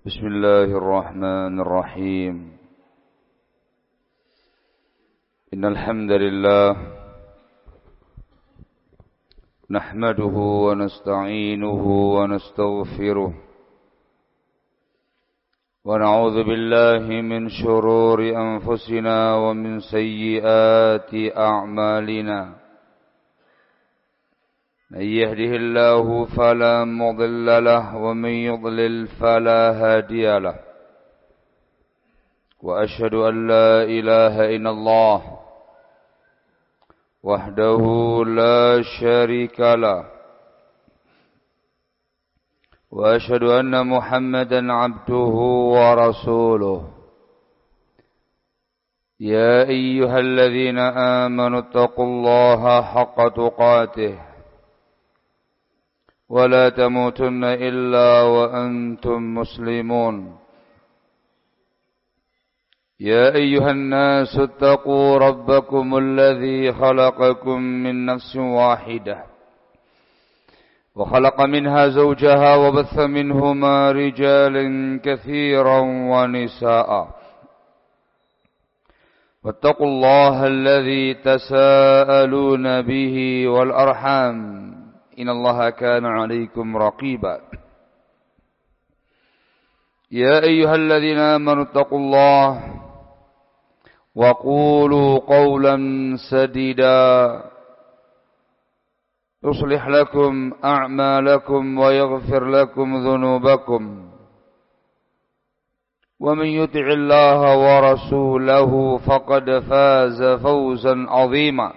بسم الله الرحمن الرحيم إن الحمد لله نحمده ونستعينه ونستغفره ونعوذ بالله من شرور أنفسنا ومن سيئات أعمالنا من يهده الله فلا مضل له ومن يضلل فلا هادي له وأشهد أن لا إله إلا الله وحده لا شريك له وأشهد أن محمدا عبده ورسوله يا أيها الذين آمنوا اتقوا الله حق تقاته ولا تموتن إلا وأنتم مسلمون يا أيها الناس اتقوا ربكم الذي خلقكم من نفس واحدة وخلق منها زوجها وبث منهما رجالا كثيرا ونساء واتقوا الله الذي تساءلون به والأرحام إن الله كان عليكم رقيبا يا أيها الذين آمنوا اتقوا الله وقولوا قولا سديدا يصلح لكم أعمالكم ويغفر لكم ذنوبكم ومن يطع الله ورسوله فقد فاز فوزا عظيما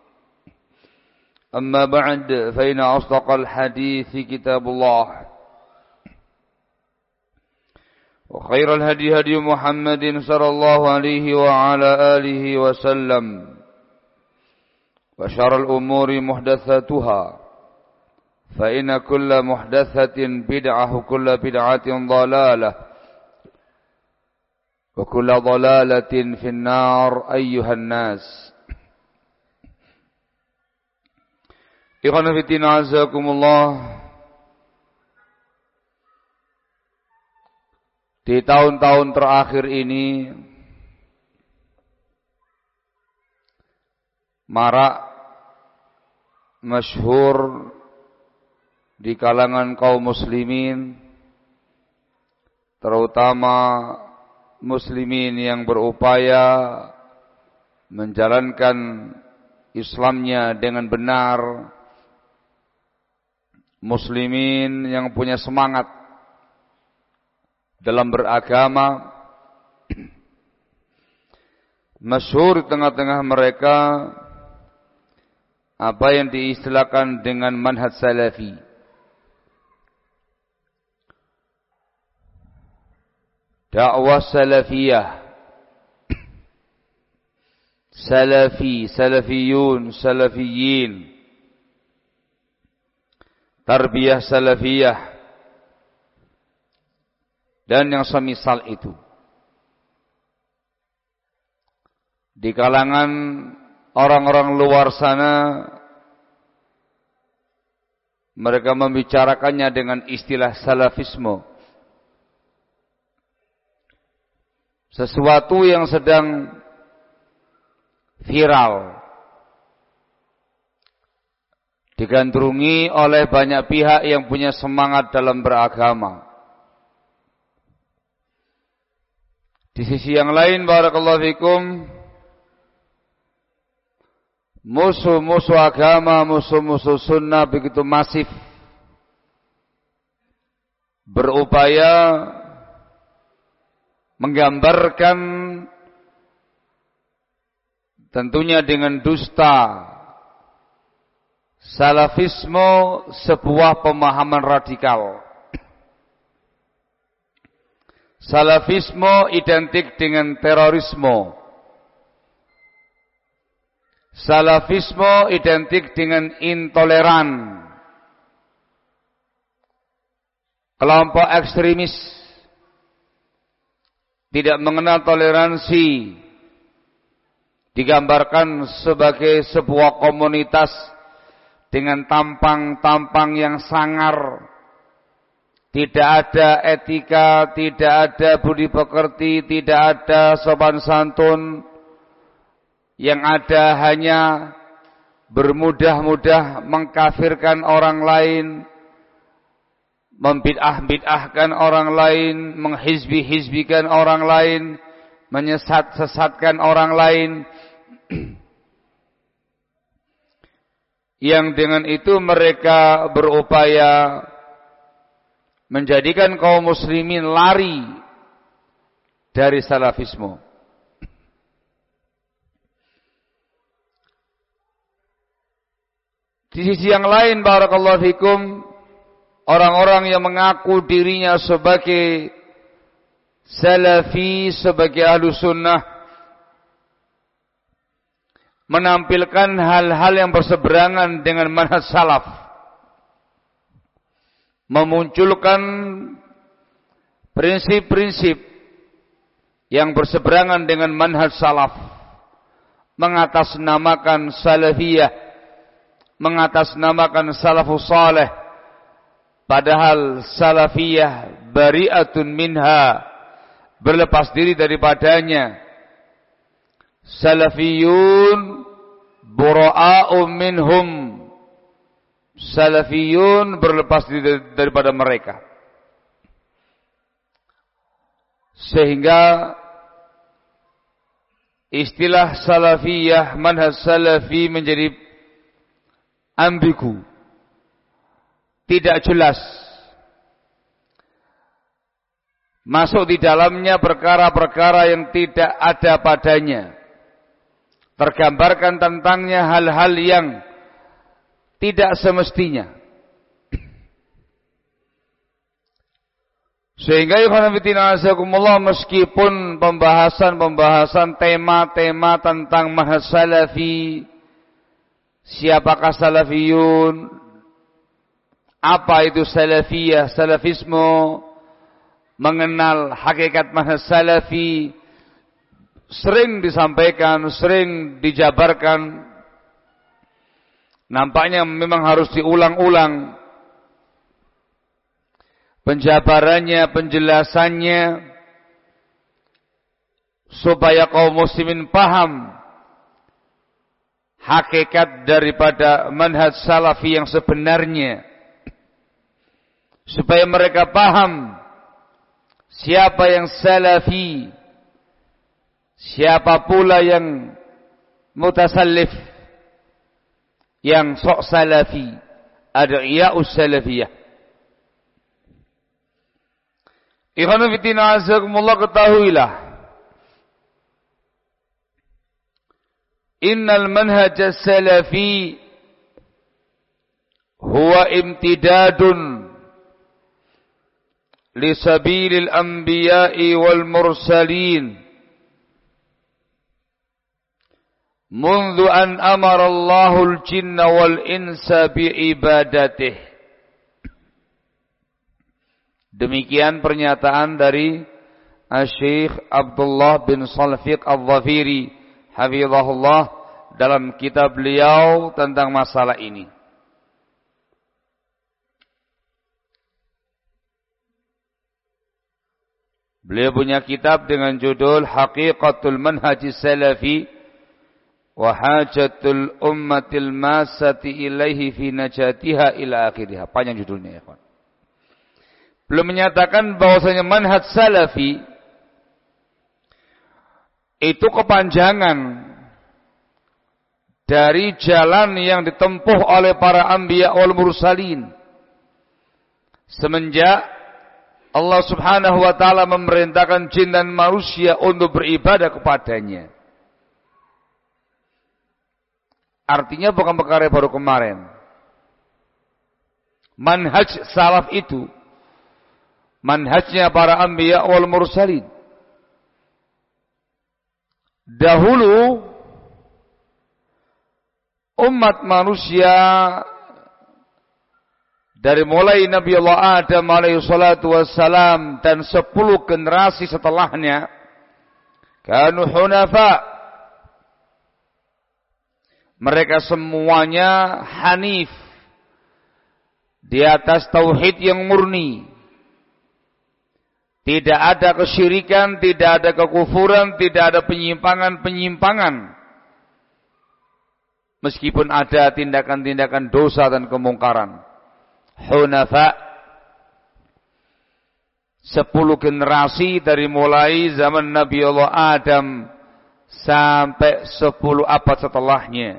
أما بعد فإن أصدق الحديث كتاب الله وخير الهدي هدي محمد صلى الله عليه وعلى آله وسلم وشر الأمور محدثاتها فإن كل محدثة بدعة وكل بدعة ضلالة وكل ضلالة في النار أيها الناس. Ikhwan fillah azakumullah. Di tahun-tahun terakhir ini marak masyhur di kalangan kaum muslimin, terutama muslimin yang berupaya menjalankan Islamnya dengan benar, muslimin yang punya semangat dalam beragama, masyhur di tengah-tengah mereka apa yang diistilahkan dengan manhaj salafi. Dakwah salafiyah, salafi, salafiyun, salafiyin, tarbiyah salafiyah, dan yang semisal itu. Di kalangan orang-orang luar sana, mereka membicarakannya dengan istilah salafisme. Sesuatu yang sedang viral, digandrungi oleh banyak pihak yang punya semangat dalam beragama. Di sisi yang lain, barakallahu fikum, musuh-musuh agama, musuh-musuh sunnah begitu masif, berupaya menggambarkan tentunya dengan dusta salafisme sebuah pemahaman radikal. Salafisme identik dengan terorisme. Salafisme identik dengan intoleran. Kelompok ekstremis tidak mengenal toleransi, digambarkan sebagai sebuah komunitas dengan tampang-tampang yang sangar, tidak ada etika, tidak ada budi pekerti, tidak ada sopan santun. Yang ada hanya bermudah-mudah mengkafirkan orang lain, membid'ah-bid'ahkan orang lain, menghizbi-hizbikan orang lain, menyesat-sesatkan orang lain. Yang dengan itu mereka berupaya menjadikan kaum muslimin lari dari salafisme. Di sisi yang lain, barakallahu fikum, orang-orang yang mengaku dirinya sebagai salafi, sebagai ahlu sunnah, menampilkan hal-hal yang berseberangan dengan manhaj salaf, memunculkan prinsip-prinsip yang berseberangan dengan manhaj salaf, mengatasnamakan salafiyah, mengatasnamakan salafus salih, padahal salafiyah bari'atun minha, berlepas diri daripadanya. Salafiyun bura'a'um minhum, salafiyun berlepas diri daripada mereka. Sehingga istilah salafiyah, manhaj salafi menjadi ambigu, tidak jelas. Masuk di dalamnya perkara-perkara yang tidak ada padanya. Tergambarkan tentangnya hal-hal yang tidak semestinya. Sehingga meskipun pembahasan tema-tema tentang manhaj salafi, siapakah salafiyun, apa itu salafiyah, salafisme, mengenal hakikat manhaj salafi, sering disampaikan, sering dijabarkan. Nampaknya memang harus diulang-ulang penjabarannya, penjelasannya, supaya kaum muslimin paham hakikat daripada manhaj salafi yang sebenarnya, supaya mereka paham siapa yang salafi, siapa pula yang mutasallif, yang sok salafi, ad'iya'us salafiyah. Ikhwanu fiddina azakumullah, ketahuilah, innal manhaj as-salafi huwa imtidadun li sabilil anbiya'i wal mursalin mundu an amara Allahul jinna wal insa bi'ibadatih. Demikian pernyataan dari Syekh Abdullah bin Salfiq Al-Dhafiri hafizahullah dalam kitab beliau tentang masalah ini. Beliau punya kitab dengan judul Haqiqatul Manhajis Salafi wa Hajatul Ummatil Masati Ilaihi fi Najatiha ila akhirih. Panjang judulnya, ya kawan. Belum menyatakan bahwasanya manhaj salafi itu kepanjangan dari jalan yang ditempuh oleh para anbiya wal mursalin semenjak Allah Subhanahu wa taala memerintahkan jin dan manusia untuk beribadah kepadanya. Artinya bukan perkara baru kemarin. Manhaj salaf itu manhajnya para anbiya wal mursalin. Dahulu umat manusia dari mulai Nabi Allah Adam alaihi salatu wassalam dan 10 generasi setelahnya kanu hunafa, mereka semuanya hanif, di atas tauhid yang murni, Tidak ada kesyirikan, tidak ada kekufuran, tidak ada penyimpangan-penyimpangan. Meskipun ada tindakan-tindakan dosa dan kemungkaran. Hunafa, 10 generasi dari mulai zaman Nabi Allah Adam sampai 10 abad setelahnya.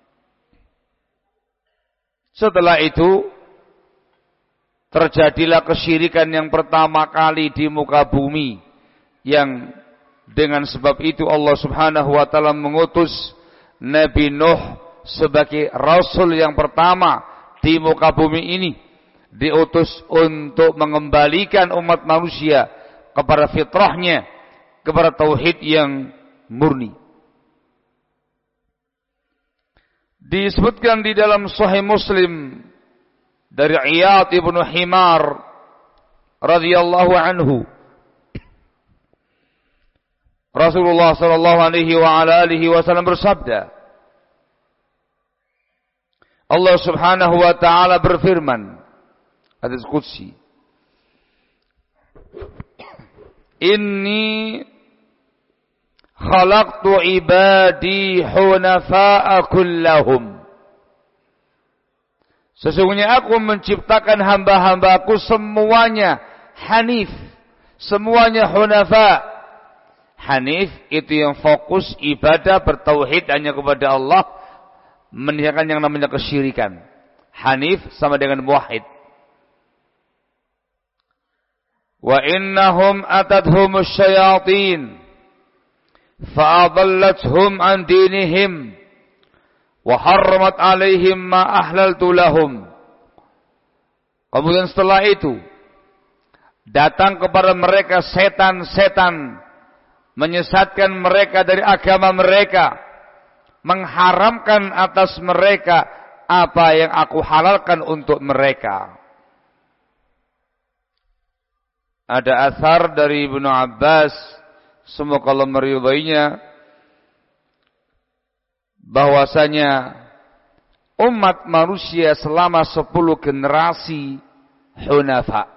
Setelah itu terjadilah kesyirikan yang pertama kali di muka bumi, yang dengan sebab itu Allah Subhanahu wa taala mengutus Nabi Nuh sebagai rasul yang pertama di muka bumi ini, diutus untuk mengembalikan umat manusia kepada fitrahnya, kepada tauhid yang murni. Disebutkan di dalam Sahih Muslim dari Iyad ibnu Himar radhiyallahu anhu, Rasulullah sallallahu alaihi wa ala alihi wasallam bersabda, Allah Subhanahu wa taala berfirman, hadis qudsi, Inni khalaqtu ibadi hunafa'a kullahum. Sesungguhnya aku menciptakan hamba-hambaku semuanya hanif, semuanya hunafa. Hanif itu yang fokus ibadah bertauhid hanya kepada Allah, meninggalkan yang namanya kesyirikan. Hanif sama dengan muwahhid. Wa innahum atadhumus syayatin fa'adallathum an dinihim wa harramat alaihim ma ahlaltu lahum. Kemudian setelah itu datang kepada mereka setan-setan, menyesatkan mereka dari agama mereka, mengharamkan atas mereka apa yang aku halalkan untuk mereka. Ada athar dari Ibnu Abbas, semoga Allah meridainya, bahwasanya umat manusia selama 10 generasi hunafa.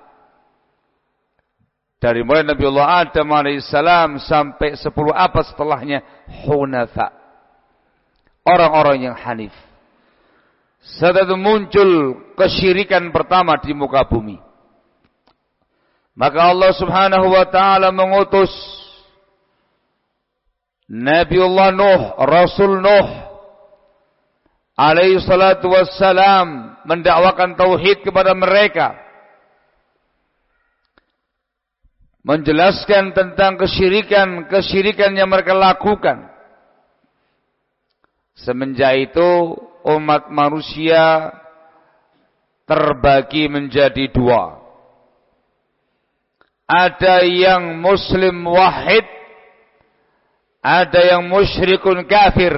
Dari mulai Nabi Allah Adam alaihissalam sampai 10 abad setelahnya hunafa. Orang-orang yang hanif. Setelah itu muncul kesyirikan pertama di muka bumi. Maka Allah Subhanahu wa taala mengutus Nabiullah Nuh, Rasul Nuh alaihi salatu wassalam, mendakwakan tauhid kepada mereka, menjelaskan tentang kesyirikan yang mereka lakukan. Semenjak itu umat manusia terbagi menjadi 2. Ada yang muslim wahid, ada yang musyrikun kafir.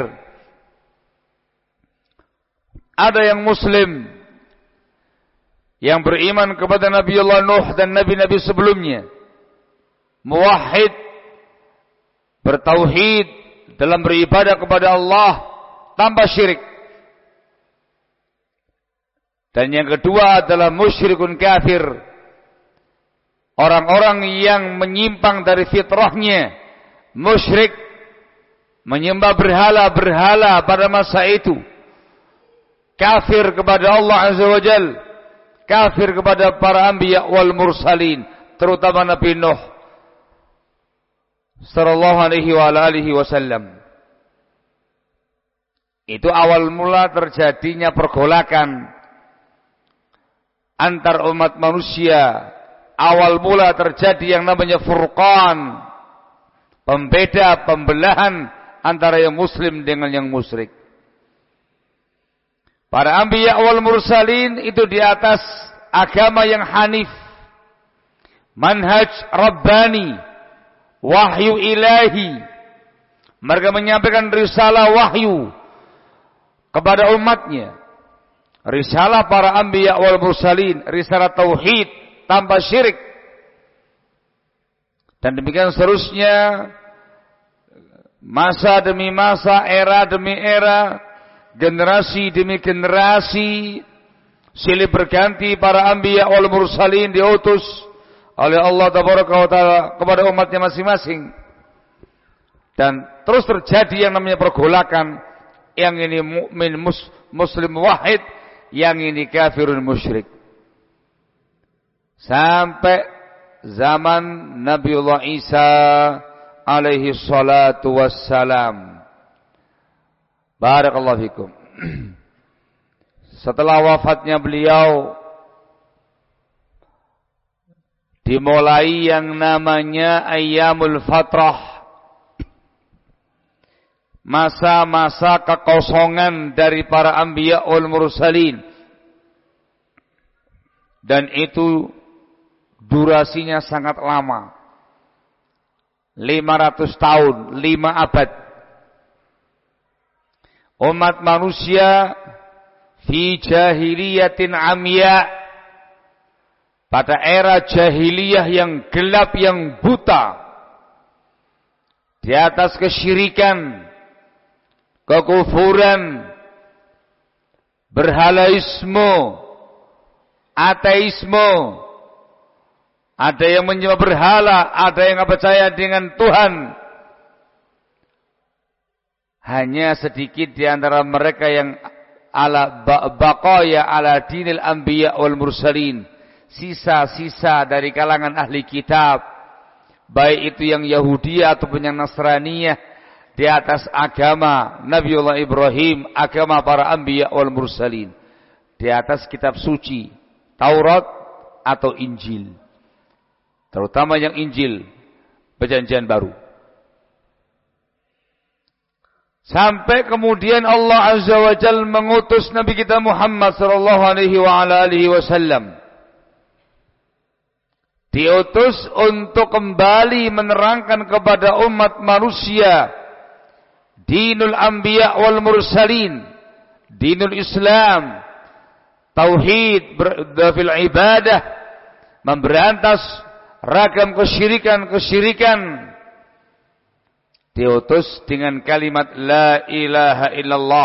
Ada yang muslim yang beriman kepada Nabiullah Nuh dan nabi-nabi sebelumnya, muwahhid, bertauhid dalam beribadah kepada Allah tanpa syirik. Dan yang kedua adalah musyrikun kafir, orang-orang yang menyimpang dari fitrahnya, musyrik, menyembah berhala-berhala pada masa itu, kafir kepada Allah Azza wa Jal, kafir kepada para anbiya wal mursalin, terutama Nabi Nuh sallallahu alaihi wa alihi wasallam. Itu awal mula terjadinya pergolakan antar umat manusia. Awal mula terjadi yang namanya furqan, pembeda, pembelahan antara yang muslim dengan yang musyrik. Para anbiya wal mursalin itu di atas agama yang hanif, manhaj rabbani, wahyu ilahi. Mereka menyampaikan risalah wahyu kepada umatnya. Risalah para anbiya wal mursalin, risalah tauhid tanpa syirik. Dan demikian seterusnya, masa demi masa, era demi era, generasi demi generasi, silih berganti para anbiya wal mursalin diutus oleh Allah Taala kepada umatnya masing-masing. Dan terus terjadi yang namanya pergolakan, yang ini mukmin muslim wahid, yang ini kafirun musyrik. Sampai zaman Nabiullah Isa alaihi salatu wassalam. Barakallahu fikum. Setelah wafatnya beliau, dimulai yang namanya Ayyamul Fatrah, masa-masa kekosongan dari para anbiya wal mursalin. Dan itu durasinya sangat lama, 500 tahun, 5 abad. Umat manusia fi jahiliyatin amya, pada era jahiliyah yang gelap, yang buta, di atas kesyirikan, kekufuran, berhalaisme, ateisme. Ada yang menyembah berhala, ada yang percaya dengan Tuhan. Hanya sedikit di antara mereka yang ala baqaya ala dinil anbiya wal mursalin, sisa-sisa dari kalangan ahli kitab, baik itu yang Yahudi ataupun yang Nasraniyah, di atas agama Nabiullah Ibrahim, agama para anbiya wal mursalin, di atas kitab suci Taurat atau Injil, terutama yang Injil Perjanjian Baru. Sampai kemudian Allah Azza wa Jalla mengutus Nabi kita Muhammad sallallahu alaihi wa ala alihi wasallam. Diutus untuk kembali menerangkan kepada umat manusia dinul anbiya wal mursalin, dinul Islam, tauhid fil ibadah, memberantas ragam kesyirikan. Diutus dengan kalimat la ilaha illallah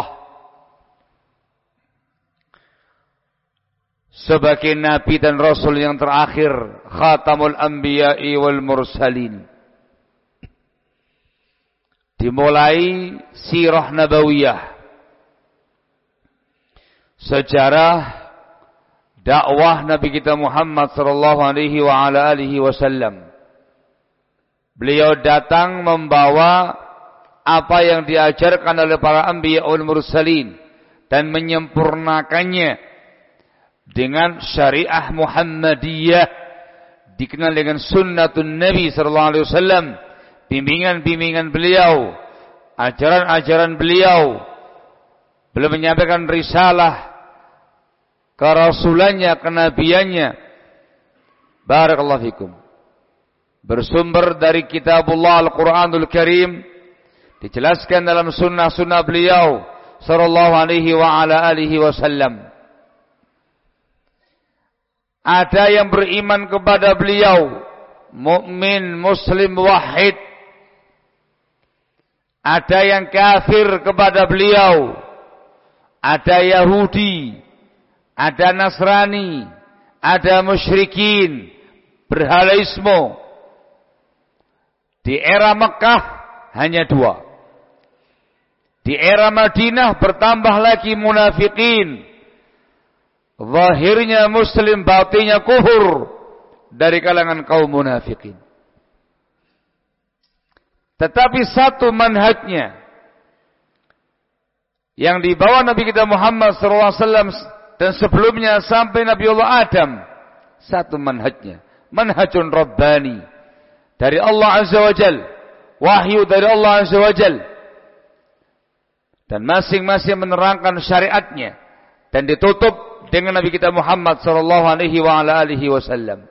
sebagai nabi dan rasul yang terakhir, khatamul anbiya'i wal mursalin. Dimulai sirah nabawiyah, sejarah dakwah Nabi kita Muhammad sallallahu alaihi wa ala alihi wasallam. Beliau datang membawa apa yang diajarkan oleh para anbiya wal mursalin dan menyempurnakannya dengan syariah Muhammadiyah, dikenal dengan sunnatun Nabi sallallahu alaihi wasallam, bimbingan-bimbingan beliau, ajaran-ajaran beliau. Beliau menyampaikan risalah kerasulannya, kenabiannya. Barakallahu fikum. Bersumber dari kitabullah Al-Quranul Karim, dijelaskan dalam sunnah-sunnah beliau sallallahu alaihi wa ala alihi wasallam. Ada yang beriman kepada beliau, mukmin muslim wahid. Ada yang kafir kepada beliau, ada Yahudi, ada Nasrani, ada musyrikin, berhalaisme. Di era Mekah hanya 2. Di era Madinah bertambah lagi munafikin. Zahirnya muslim, batinnya kufur, dari kalangan kaum munafikin. Tetapi satu manhajnya yang dibawa Nabi kita Muhammad SAW dan sebelumnya sampai Nabiullah Adam, satu manhajnya, manhajun Rabbani, dari Allah Azza wa Jal, wahyu dari Allah Azza wa Jal, dan masing-masing menerangkan syariatnya, dan ditutup dengan Nabi kita Muhammad sallallahu alaihi wa ala alihi wasallam.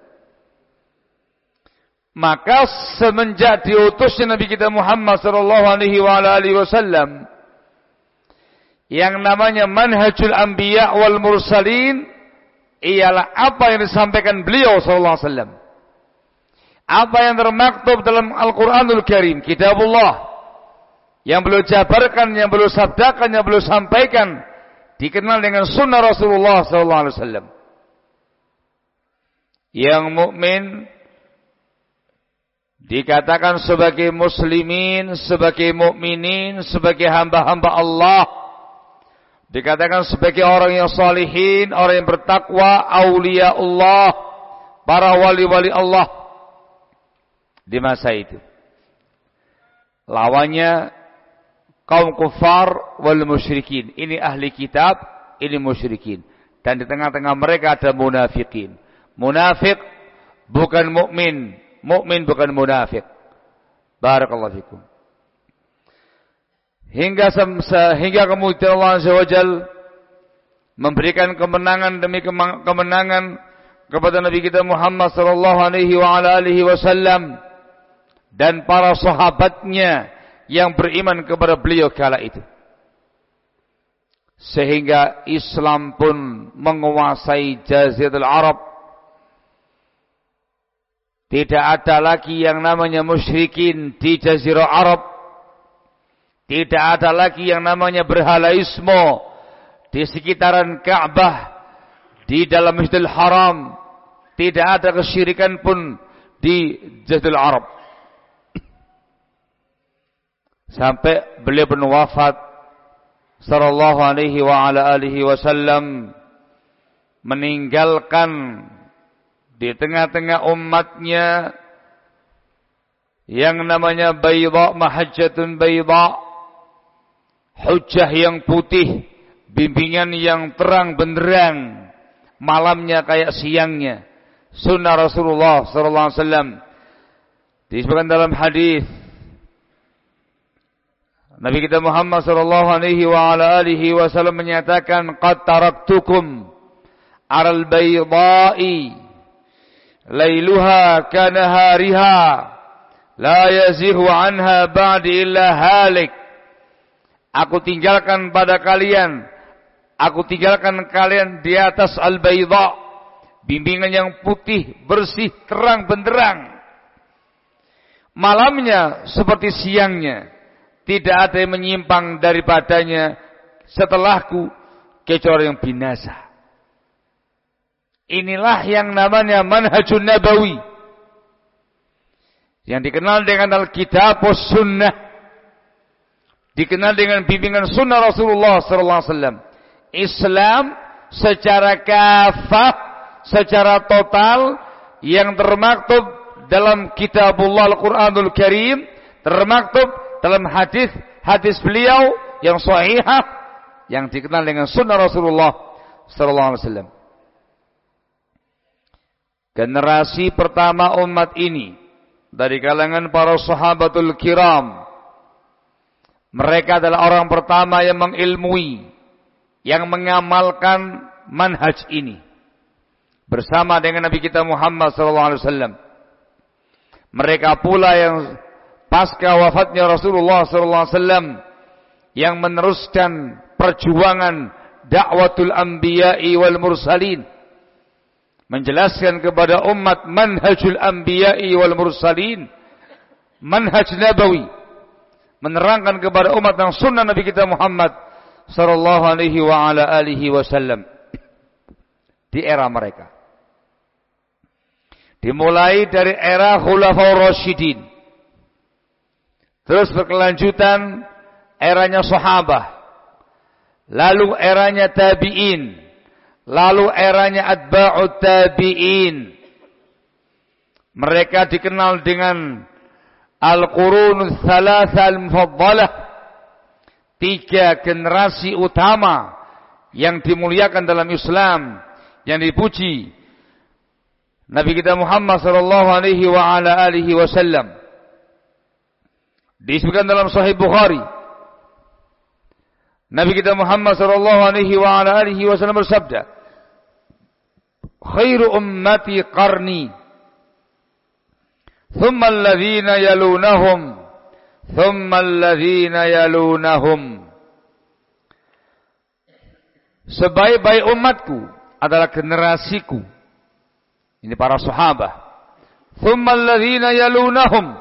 Maka semenjak diutusnya Nabi kita Muhammad sallallahu alaihi wa ala alihi wasallam, yang namanya manhajul anbiya wal mursalin ialah apa yang disampaikan beliau sallallahu alaihi wasallam. Apa yang termaktub dalam Al-Quranul Karim, kitabullah, yang beliau jabarkan, yang beliau sabdakan, yang beliau sampaikan, dikenal dengan sunnah Rasulullah SAW. Yang mukmin dikatakan sebagai muslimin, sebagai mukminin, sebagai hamba-hamba Allah, dikatakan sebagai orang yang salihin, orang yang bertakwa, aulia Allah, para wali-wali Allah di masa itu. Lawannya kaum kufar wal musyrikin. Ini ahli kitab, ini musyrikin. Dan di tengah-tengah mereka ada munafikin. Munafik bukan mukmin, mukmin bukan munafik. Barakallahu fikum. Hingga kemudian Allah Azza wa Jalla memberikan kemenangan demi kemenangan kepada Nabi kita Muhammad sallallahu alaihi wa ala alihi wasallam dan para sahabatnya yang beriman kepada beliau kala itu. Sehingga Islam pun menguasai Jaziratul Arab. Tidak ada lagi yang namanya musyrikin di Jazirah Arab. Tidak ada lagi yang namanya berhalaismo di sekitaran Ka'bah, di dalam Masjidil Haram. Tidak ada kesyirikan pun di Jazirah Arab. Sampai beliau pun wafat sallallahu alaihi wa ala alihi wasallam, meninggalkan di tengah-tengah umatnya yang namanya bayda, mahajjatun bayda, hujjah yang putih, bimbingan yang terang benderang, malamnya kayak siangnya, sunnah Rasulullah sallallahu alaihi wasallam. Disebutkan dalam hadis Nabi kita Muhammad sallallahu alaihi wa ala alihi wasallam menyatakan, qad taraktukum 'alal bayda'i lailuha kanahariha la yazihu anha ba'di illa halik. Aku tinggalkan kalian di atas al-bayda, bimbingan yang putih, bersih, terang benderang. Malamnya seperti siangnya, tidak ada yang menyimpang daripadanya setelahku kecuali yang binasa. Inilah yang namanya manhajun nabawi, yang dikenal dengan Alkitab was sunnah, dikenal dengan bimbingan sunnah Rasulullah sallallahu alaihi wasallam. Islam secara kafah, secara total, yang termaktub dalam kitabullah Al-Quranul Karim, termaktub dalam hadis beliau yang sahihah, yang dikenal dengan sunnah Rasulullah sallallahu alaihi wasallam. Generasi pertama umat ini dari kalangan para sahabatul kiram, mereka adalah orang pertama yang mengilmui, yang mengamalkan manhaj ini bersama dengan Nabi kita Muhammad sallallahu alaihi wasallam. Mereka pula yang pasca wafatnya Rasulullah sallallahu alaihi wasallam yang meneruskan perjuangan dakwatul anbiya'i wal mursalin, menjelaskan kepada umat manhajul anbiya'i wal mursalin, manhaj nabawi, menerangkan kepada umat yang sunnah Nabi kita Muhammad sallallahu alaihi wa ala alihi wasallam di era mereka. Dimulai dari era Khulafaur Rasyidin, terus berkelanjutan eranya sahabah, lalu eranya tabi'in, lalu eranya atba'ut tabi'in. Mereka dikenal dengan al-qurunul thalatha al-mufaddalah, 3 generasi utama yang dimuliakan dalam Islam, yang dipuji Nabi kita Muhammad sallallahu alaihi wa ala alihi wasallam. Disebutkan dalam Sahih Bukhari, Nabi kita Muhammad sallallahu alaihi wa ala alihi wasallam bersabda, khairu ummati qarni, thumma alladhina yalunahum, thumma alladhina yalunahum. Sebaik-baik umatku adalah generasiku. Ini para sahabat. Thumma alladhina yalunahum.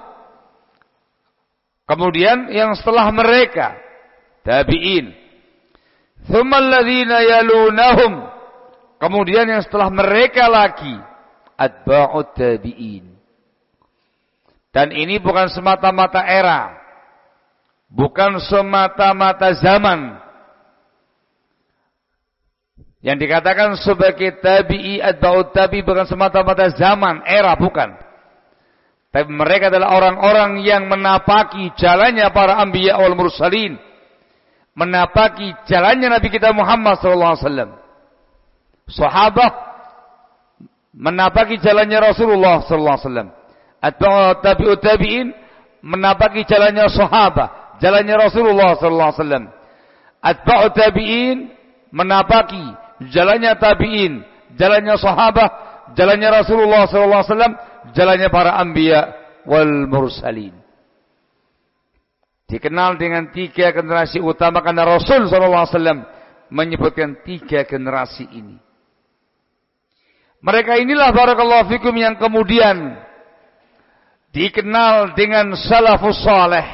Kemudian yang setelah mereka, tabi'in. Thumma alladhina yalunahum. Kemudian yang setelah mereka lagi, atba'ut tabi'in. Dan ini bukan semata-mata era, bukan semata-mata zaman. Yang dikatakan sebagai tabi'i atba'ut tabi bukan semata-mata zaman, era, bukan. Tapi mereka adalah orang-orang yang menapaki jalannya para anbiya wal mursalin, menapaki jalannya Nabi kita Muhammad SAW. Sahabat menapaki jalannya Rasulullah SAW. Atba'ut tabi'ut tabi'in menapaki jalannya sahabat, jalannya Rasulullah SAW. Atba'ut tabi'in menapaki jalannya tabi'in, jalannya sahabat, jalannya Rasulullah SAW, jalannya para anbiya wal mursalin. Dikenal dengan 3 generasi utama karena Rasul SAW menyebutkan 3 generasi ini. Mereka inilah barakallahu fikum yang kemudian dikenal dengan salafus saleh.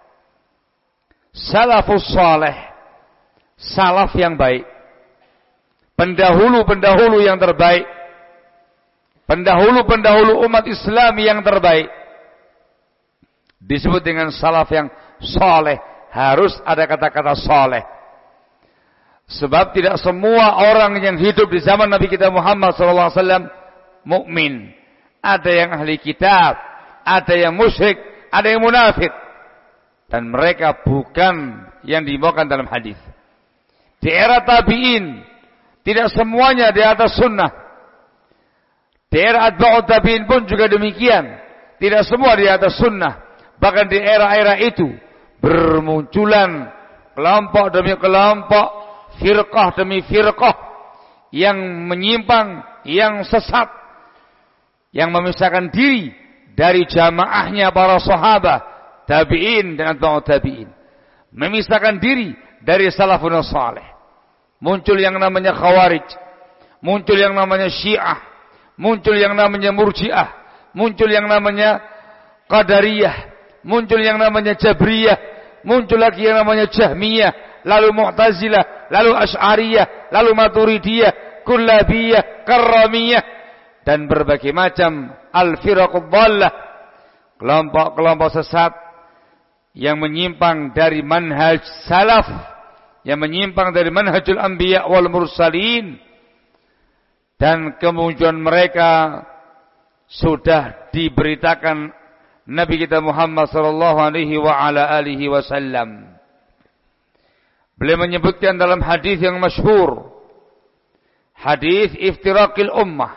Salafus saleh, salaf yang baik, pendahulu-pendahulu yang terbaik, pendahulu-pendahulu umat Islam yang terbaik. Disebut dengan salaf yang saleh. Harus ada kata-kata saleh. Sebab tidak semua orang yang hidup di zaman Nabi kita Muhammad SAW mukmin. Ada yang ahli kitab, ada yang musyrik, ada yang munafik. Dan mereka bukan yang dibawakan dalam hadis. Di era tabi'in, tidak semuanya di atas sunnah. Di era atba'ut tabi'in pun juga demikian. Tidak semua di atas sunnah. Bahkan di era-era itu bermunculan kelompok demi kelompok, firqah demi firqah yang menyimpang, yang sesat, yang memisahkan diri dari jamaahnya para sahabat, tabi'in dan atba'ut tabi'in. Memisahkan diri dari salafun salih. Muncul yang namanya khawarij, muncul yang namanya syiah, muncul yang namanya murji'ah, muncul yang namanya qadariyah, muncul yang namanya jabriyah, muncul lagi yang namanya jahmiyah, lalu mu'tazilah, lalu asy'ariyah, lalu maturidiyah, kullabiyah, karramiyah, dan berbagai macam al-firaqud dhallah, kelompok-kelompok sesat yang menyimpang dari manhaj salaf, yang menyimpang dari manhajul anbiya wal mursalin. Dan kemunculan mereka sudah diberitakan Nabi kita Muhammad sallallahu alaihi wa ala alihi wasallam. Beliau menyebutkan dalam hadis yang masyhur, hadis iftiraqil ummah,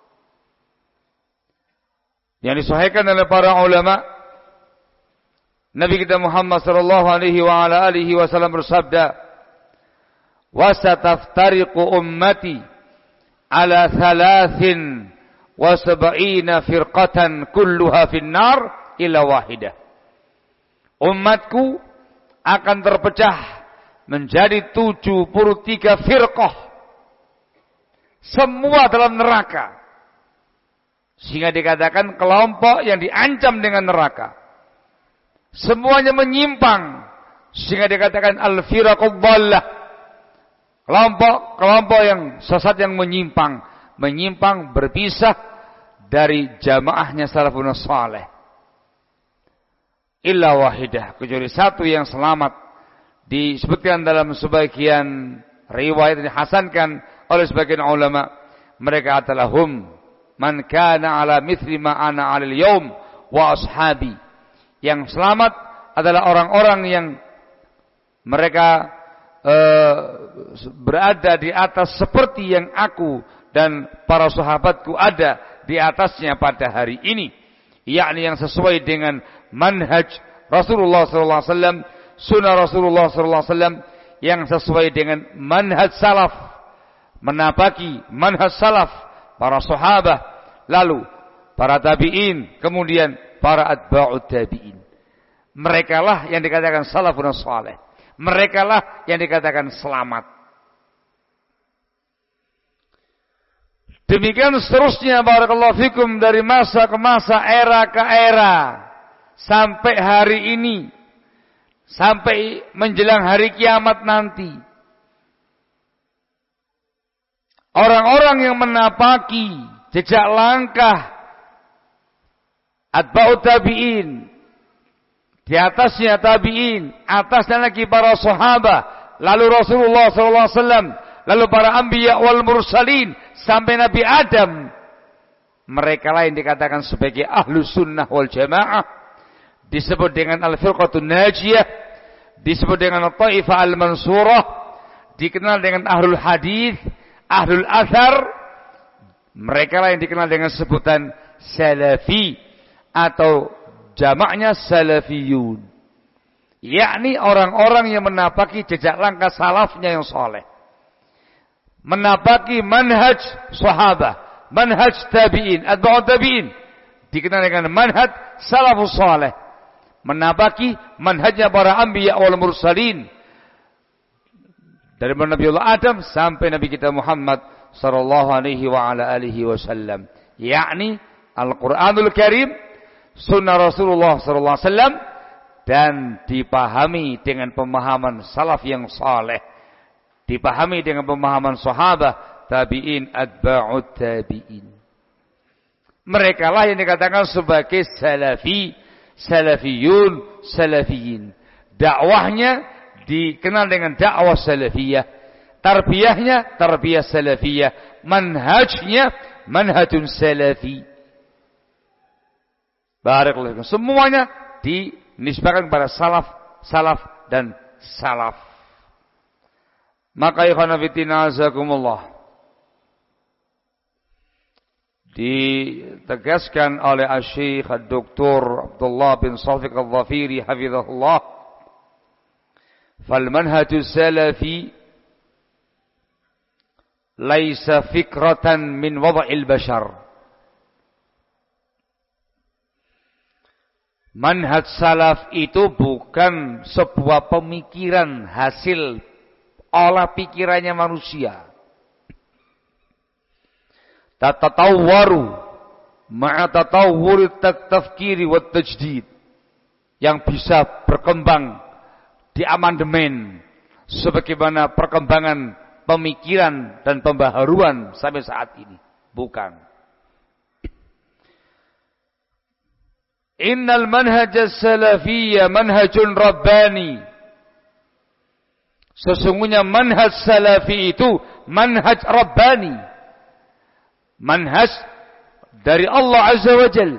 yang disahihkan oleh para ulama. Nabi kita Muhammad sallallahu alaihi wa ala alihi wasallam bersabda, "Wa sataftariqu ummati ala 73 firqatan kulluha finnar illa wahidah." Umatku akan terpecah menjadi 73 firqah, semua dalam neraka, sehingga dikatakan kelompok yang diancam dengan neraka. Semuanya menyimpang, sehingga dikatakan al-firaqud dhallah, kelompok yang sesat, yang menyimpang berpisah dari jamaahnya salafun salih. Illa wahidah, kecuali satu yang selamat. Disebutkan dalam sebagian riwayat, dihasankan oleh sebagian ulama, mereka adalah man kana ala mithli ma ana 'alal yaum wa ashabi. Yang selamat adalah orang-orang yang mereka berada di atas seperti yang aku dan para sahabatku ada di atasnya pada hari ini, yakni yang sesuai dengan manhaj Rasulullah SAW, sunnah Rasulullah SAW, yang sesuai dengan manhaj salaf, menapaki manhaj salaf para sahabat, lalu para tabi'in, kemudian para atba'ut tabi'in. Mereka lah yang dikatakan salafun salih. Mereka lah yang dikatakan selamat. Demikian seterusnya barakallahu fikum, dari masa ke masa, era ke era, sampai hari ini, sampai menjelang hari kiamat nanti. Orang-orang yang menapaki jejak langkah atba'ut tabi'in, di atasnya tabi'in, atasnya lagi para sahabat, lalu Rasulullah SAW, lalu para anbiya wal mursalin, sampai Nabi Adam. Mereka lain dikatakan sebagai ahlus sunnah wal jamaah, disebut dengan al-firqatun najiyah, disebut dengan al-ta'ifah al-mansurah, dikenal dengan ahlul hadis, ahlul athar. Mereka lain dikenal dengan sebutan salafi atau jamaknya salafiyun, yakni orang-orang yang menapaki jejak langkah salafnya yang soleh, menapaki manhaj sahabat, manhaj tabi'in, atba'ut tabi'in, dikenal dengan manhaj salafus soleh, menapaki manhajnya para anbiya wal mursalin, dari Nabiullah Adam sampai Nabi kita Muhammad sallallahu alaihi wa ala alihi wasallam, yakni Al-Qur'anul Karim, sunnah Rasulullah sallallahu alaihi wasallam, dan dipahami dengan pemahaman salaf yang saleh, dipahami dengan pemahaman sahabat, tabi'in, atba'ut tabi'in. Mereka lah yang dikatakan sebagai salafi, salafiyun, salafiyin. Dakwahnya dikenal dengan dakwah salafiyah, tarbiyahnya tarbiyah salafiyah, manhajnya manhajun salafi. Barakallahu fikum. Semuanya dinisbahkan kepada salaf, salaf dan salaf. Maka ikhwan fillah azakumullah, ditegaskan oleh Asy-Syaikh Dr. Abdullah bin Shafik Al-Dhafiri hafizahullah, fal manhajus salafi laisa fikratan min wada'il bashar. Manhaj salaf itu bukan sebuah pemikiran hasil olah pikirannya manusia. Tatatawwaru ma'a tatawwuri tafkiri wa tajdid, yang bisa berkembang di amandemen sebagaimana perkembangan pemikiran dan pembaharuan sampai saat ini. Bukan. Innal manhaj as-salafiyya manhajun rabbani. Sesungguhnya manhaj salafi itu manhaj rabbani. Manhaj dari Allah Azza wa Jalla.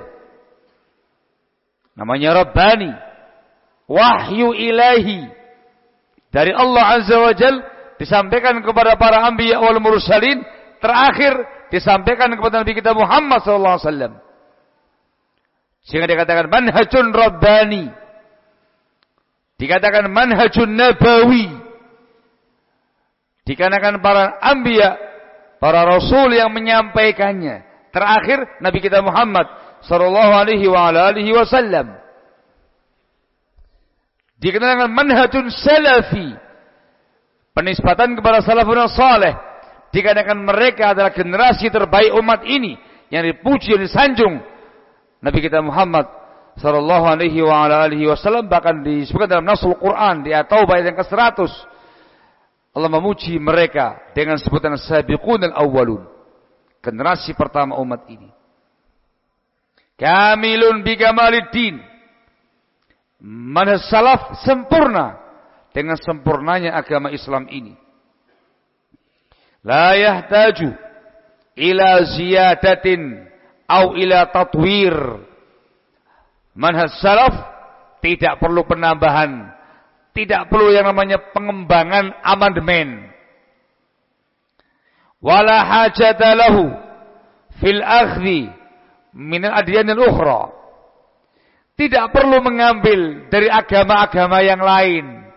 Namanya rabbani. Wahyu ilahi dari Allah Azza wa Jalla, disampaikan kepada para anbiya wal mursalin, terakhir disampaikan kepada Nabi kita Muhammad sallallahu alaihi wasallam. Sehingga dikatakan manhajun rabbani, dikatakan manhajun nabawi, dikarenakan para anbiya, para rasul yang menyampaikannya. Terakhir Nabi kita Muhammad sallallahu alaihi wa ala alihi wasallam. Dikatakan manhajun salafi, penisbatan kepada salafun saleh, dikarenakan mereka adalah generasi terbaik umat ini yang dipuji dan disanjung. Nabi kita Muhammad sallallahu alaihi wa ala alihi wasallam bahkan disebutkan dalam nasul Quran di At-Taubah ayat yang ke-100. Allah memuji mereka dengan sebutan sabiqun al-awwalun, generasi pertama umat ini. Kamilun bi kamaliddin. Manhaj salaf sempurna dengan sempurnanya agama Islam ini. La yahtaju ila ziyadatin au ila tatwir. Manhaj salaf tidak perlu penambahan, tidak perlu yang namanya pengembangan amandemen. Wala hajata lahu fil akhdhi min al-adyan al-ukhra. Tidak perlu mengambil dari agama-agama yang lain.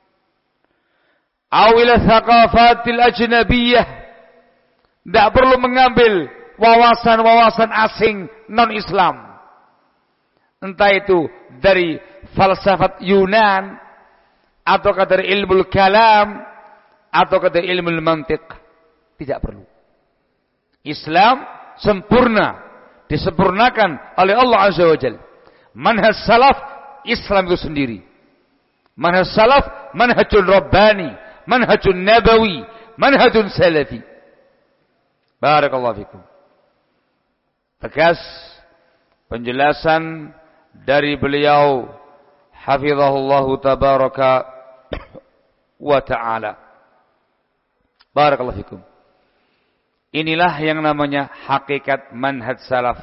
Awil thaqafatil ajnabiyah. Tidak perlu mengambil wawasan-wawasan asing non-Islam. Entah itu dari falsafat Yunan, ataukah dari ilmu kalam, ataukah dari ilmu mantiq. Tidak perlu. Islam sempurna, disempurnakan oleh Allah Azza wa Jalla. Manhaj salaf Islam itu sendiri. Manhaj salaf manhajun rabbani, manhajun nabawi, manhajun salafi. Barakallahu fikum. Tegas penjelasan dari beliau hafizahullahu tabaraka wa ta'ala. Barakallahu fikum. Inilah yang namanya hakikat manhaj salaf.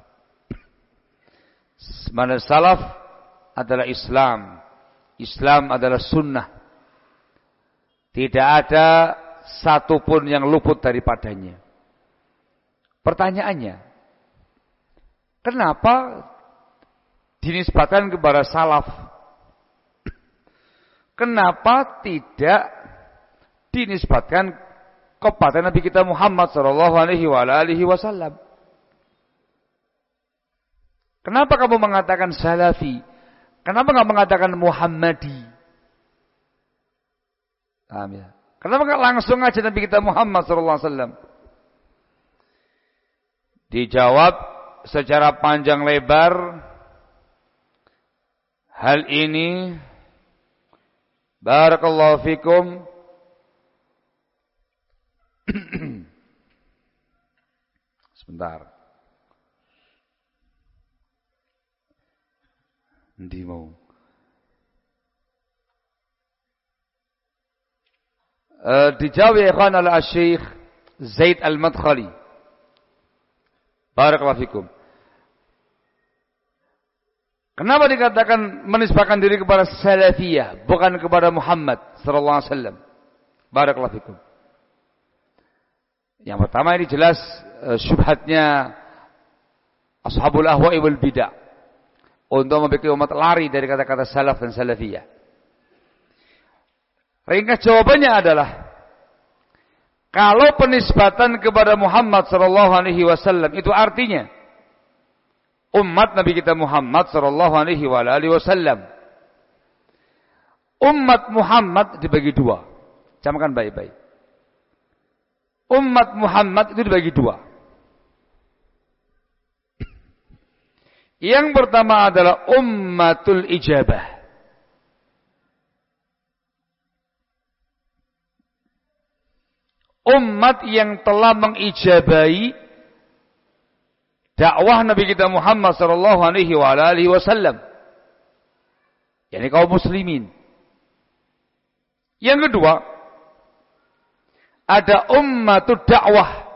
Manhaj salaf adalah Islam. Islam adalah sunnah. Tidak ada satupun yang luput daripadanya. Pertanyaannya, kenapa dinisbatkan kepada salaf? Kenapa tidak dinisbatkan kepada Nabi kita Muhammad sallallahu alaihi wasallam? Kenapa kamu mengatakan salafi? Kenapa enggak mengatakan Muhammadi? Paham ya? Kenapa enggak langsung aja Nabi kita Muhammad sallallahu alaihi wasallam? Dijawab secara panjang lebar hal ini, barakallahu fikum, sebentar. Ndi mau. Dijawab ya ikhwan al-Syekh Zaid al-Madkhali. Barakallahu fikum. Kenapa dikatakan menisbahkan diri kepada salafiyah, bukan kepada Muhammad sallallahu alaihi wasallam? Barakallahu fikum. Yang pertama ini jelas syubhatnya ashabul ahwa'i wal bidah untuk membuat umat lari dari kata-kata salaf dan salafiyah. Ringkas jawabannya adalah, kalau penisbatan kepada Muhammad sallallahu alaihi wasallam itu artinya umat Nabi kita Muhammad sallallahu alaihi wasallam. Umat Muhammad dibagi dua. Camkan baik-baik. Umat Muhammad itu dibagi dua. Yang pertama adalah ummatul ijabah. Umat yang telah mengijabahi dakwah Nabi kita Muhammad sallallahu alaihi wasallam. Yani kaum muslimin. Yang kedua, ada ummatud dakwah.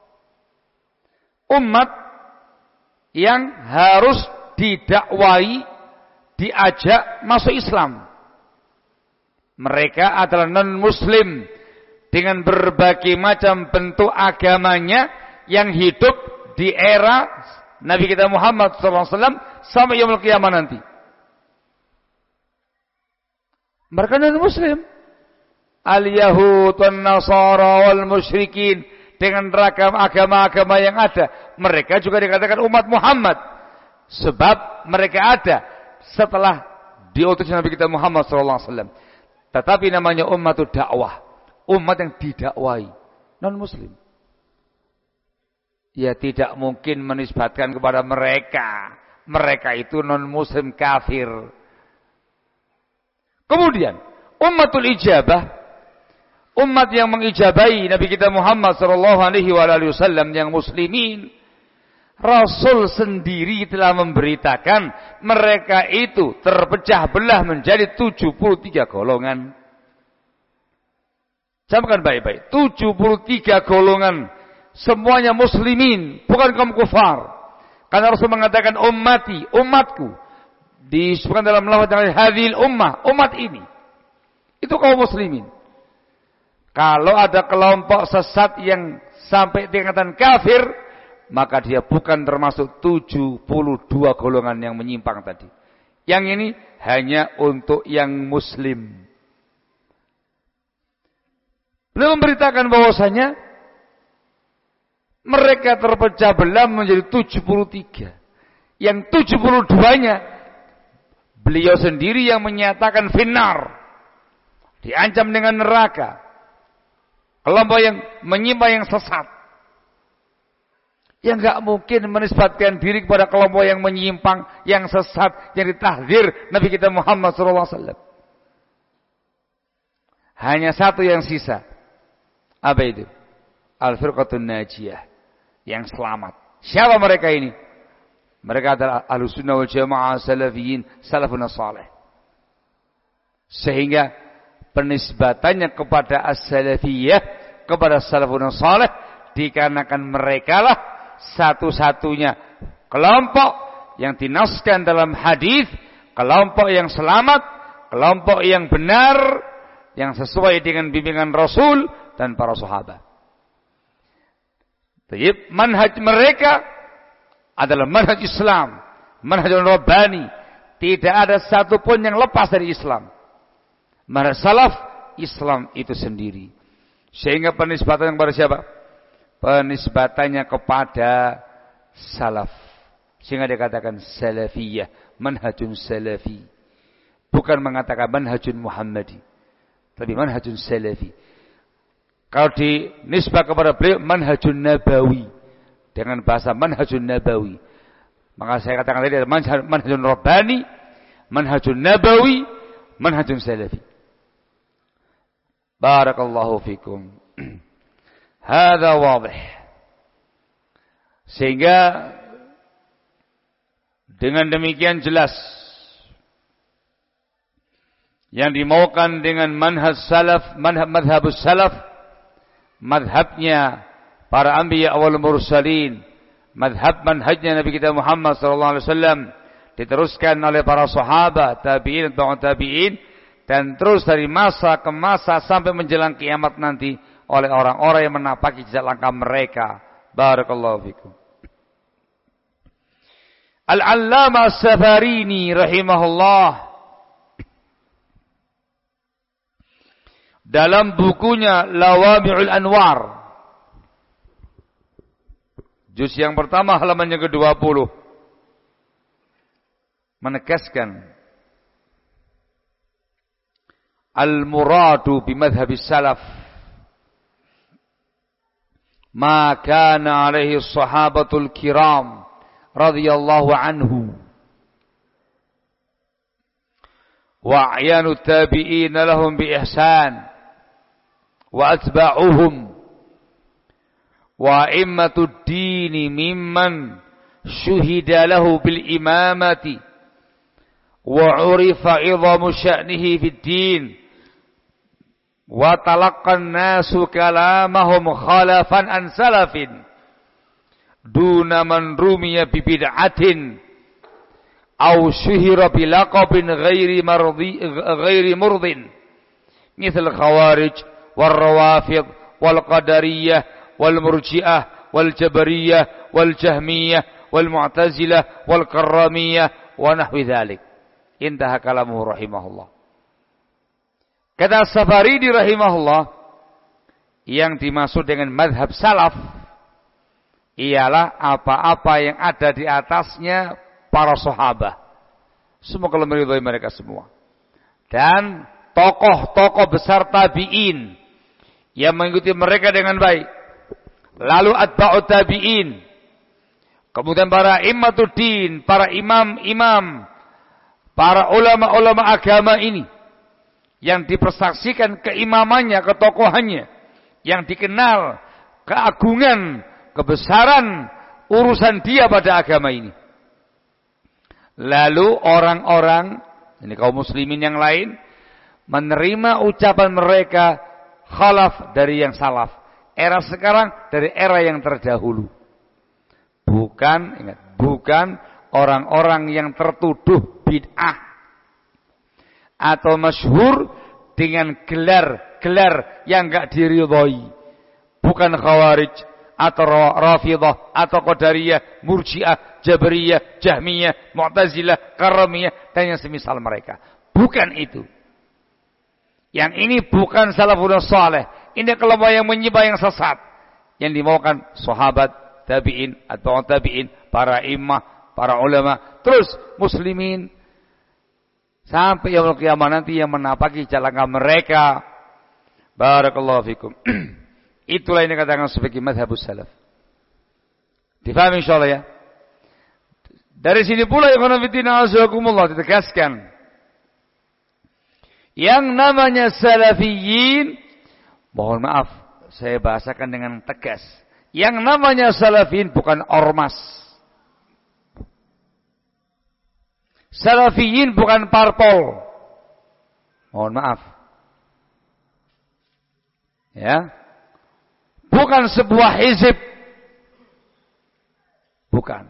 Umat yang harus didakwai, diajak masuk Islam. Mereka adalah non-muslim dengan berbagai macam bentuk agamanya yang hidup di era Nabi kita Muhammad SAW sampai yaumul qiyamah nanti. Mereka non-muslim. Al-Yahud, An-Nasara, wal musyrikin, dengan ragam agama-agama yang ada. Mereka juga dikatakan umat Muhammad. Sebab mereka ada setelah diutusnya Nabi kita Muhammad SAW. Tetapi namanya ummatud dakwah. Umat yang didakwai, non-muslim. Ya tidak mungkin menisbatkan kepada mereka. Mereka itu non-muslim kafir. Kemudian, ummatul ijabah. Umat yang mengijabai Nabi kita Muhammad SAW yang muslimin. Rasul sendiri telah memberitakan mereka itu terpecah belah menjadi 73 golongan. Camkan baik-baik. 73 golongan. Semuanya muslimin. Bukan kaum kufar. Karena Rasul mengatakan ummati, umatku. Disebutkan dalam lafaz yang hadhil ummah. Umat ini. Itu kaum muslimin. Kalau ada kelompok sesat yang sampai tingkatan kafir, maka dia bukan termasuk 72 golongan yang menyimpang tadi. Yang ini hanya untuk yang muslim. Beliau memberitakan bahwasanya mereka terpecah belah menjadi 73. Yang 72-nya beliau sendiri yang menyatakan finnar. Diancam dengan neraka. Kelompok yang menyimpang, yang sesat. Yang enggak mungkin menisbatkan diri kepada kelompok yang menyimpang, yang sesat, yang ditahdzir Nabi kita Muhammad SAW. Hanya satu yang sisa. Apa itu? Al-Firqatun Najiyah. Yang selamat. Siapa mereka ini? Mereka adalah Ahlussunnah wal Jamaah, Salafiyin, salafun salih. Sehingga penisbatannya kepada as-salafiyah, kepada salafun salih, dikarenakan mereka lah satu-satunya kelompok yang dinaskan dalam hadis, kelompok yang selamat, kelompok yang benar, yang sesuai dengan bimbingan Rasul dan para sahabat. Jadi manhaj mereka adalah manhaj Islam, manhaj Rabbani. Tidak ada satupun yang lepas dari Islam. Manhaj salaf, Islam itu sendiri. Sehingga penisbatannya kepada siapa? Penisbatannya kepada salaf. Sehingga dikatakan salafiyah, manhajun salafi. Bukan mengatakan manhajun Muhammadi, tapi manhajun salafi. Kalau dinisbah kepada beliau manhajun nabawi, dengan bahasa manhajun nabawi. Maka saya katakan tadi ada manhajun rabbani, manhajun nabawi, manhajun salafi. Barakallahu fikum. Hadza wadih. Sehingga dengan demikian jelas yang dimaukan dengan manhaj salaf, madhabus salaf, madhabnya para anbiya wal mursalin, manhajnya Nabi kita Muhammad sallallahu alaihi wasallam, diteruskan oleh para sahabat, tabi'in, tabi'in, dan terus dari masa ke masa sampai menjelang kiamat nanti oleh orang-orang yang menapaki jejak langkah mereka. Barakallahu fikum. Al-Allamah As-Safarini rahimahullah dalam bukunya Lawami'ul Anwar, juz yang pertama halaman yang ke-20, menegaskan al-muradu bimadhabis salaf ma kana alaihi sahabatul kiram radhiyallahu anhu wa a'yanu tabi'in lahum bi ihsan wa atba'uhum wa a'immatud din mimman syuhida lahu bil imamati wa 'urifa 'idhamu sya'nihi fid din wa talaqqan nasu kalamahum khalafan an salafin duna man rumiya bi bid'atin aw syuhira bi laqabin ghairi murdin misal khawarij wal rawafid wal qadariyah wal murji'ah wal jabariyah wal jahmiyah wal mu'tazilah wal karramiyah wa nahwi dzalik. Intaha kalamuhu rahimahullah. Kata Safaridi rahimahullah, yang dimaksud dengan madhab salaf ialah apa-apa yang ada di atasnya para sahabat. Semoga Allah meridhai mereka semua. Dan tokoh-tokoh besar tabi'in yang mengikuti mereka dengan baik. Lalu atba'ut tabi'in. Kemudian para immatuddin, para imam-imam, para ulama-ulama agama ini yang dipersaksikan keimamannya, ketokohannya, yang dikenal keagungan, kebesaran urusan dia pada agama ini. Lalu orang-orang, ini kaum muslimin yang lain, menerima ucapan mereka khalaf dari yang salaf. Era sekarang dari era yang terdahulu. Bukan, ingat, bukan orang-orang yang tertuduh bid'ah atau masyhur dengan gelar-gelar yang enggak diridhoi. Bukan khawarij atau rafidah atau qadariyah, murji'ah, jabariyah, jahmiyah, mu'tazilah, karramiyah dan yang semisal mereka. Bukan itu. Yang ini bukan salafun salih. Ini kelompok yang menyembah yang sesat. Yang dimaukan sahabat, tabi'in, atau tabi'in, para imam, para ulama, terus muslimin sampai yaumul qiyamah nanti yang menapaki jalan mereka. Barakallahu fikum. Itulah yang dikatakan sebagai madhabus salaf. Difahami insyaallah ya. Dari sini pula ikhwan fillah azakumullah ditegaskan yang namanya salafiyin, mohon maaf saya bahasakan dengan tegas, yang namanya salafiyin bukan ormas. Salafiyin bukan parpol. Mohon maaf. Ya. Bukan sebuah hizib. Bukan.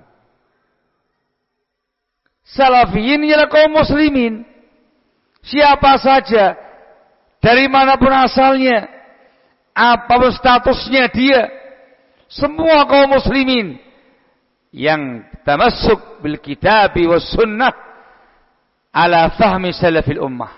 Salafiyin ialah kaum muslimin. Siapa saja, dari manapun asalnya, apapun statusnya dia, semua kaum muslimin yang tamassuk bil kitabi was sunnah ala fahmi salafil ummah.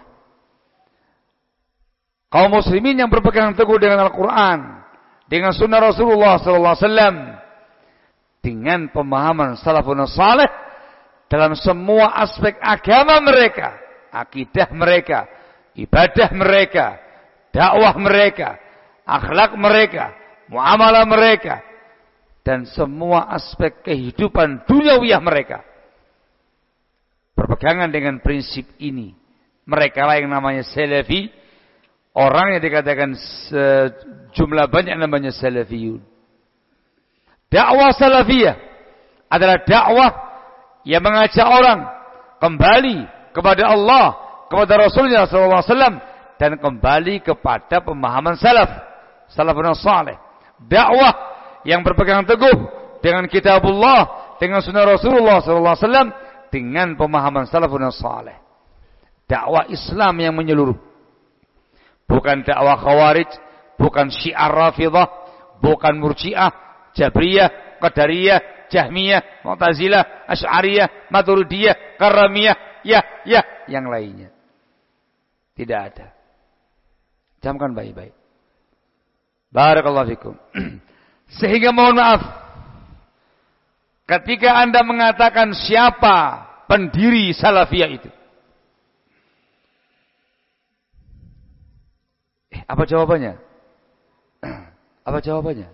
Kaum muslimin yang berpegang teguh dengan Al-Quran, dengan sunnah Rasulullah SAW, dengan pemahaman salafun salih dalam semua aspek agama mereka, akidah mereka, ibadah mereka, dakwah mereka, akhlak mereka, muamalah mereka, dan semua aspek kehidupan duniawiyah mereka. Berpegangan dengan prinsip ini, mereka lah yang namanya salafi. Orang yang dikatakan jumlah banyak namanya salafiyun. Dakwah salafiyah adalah dakwah yang mengajak orang kembali kepada Allah, kepada Rasulnya SAW, dan kembali kepada pemahaman salafun salih. Dakwah yang berpegang teguh dengan kitabullah, dengan sunnah Rasulullah SAW, dengan pemahaman salafun salih. Dakwah Islam yang menyeluruh. Bukan dakwah Khawarij, bukan Syiar Rafidah, bukan Murji'ah, Jabriyah, Qadariyah, Jahmiyah, Mu'tazilah, Asy'ariyah, Maturidiyah, Karamiyah, yang lainnya. Tidak ada. Camkan baik-baik. Barakallahu fikum. Sehingga mohon maaf, ketika Anda mengatakan siapa pendiri Salafiyah itu, apa jawabannya? Apa jawabannya?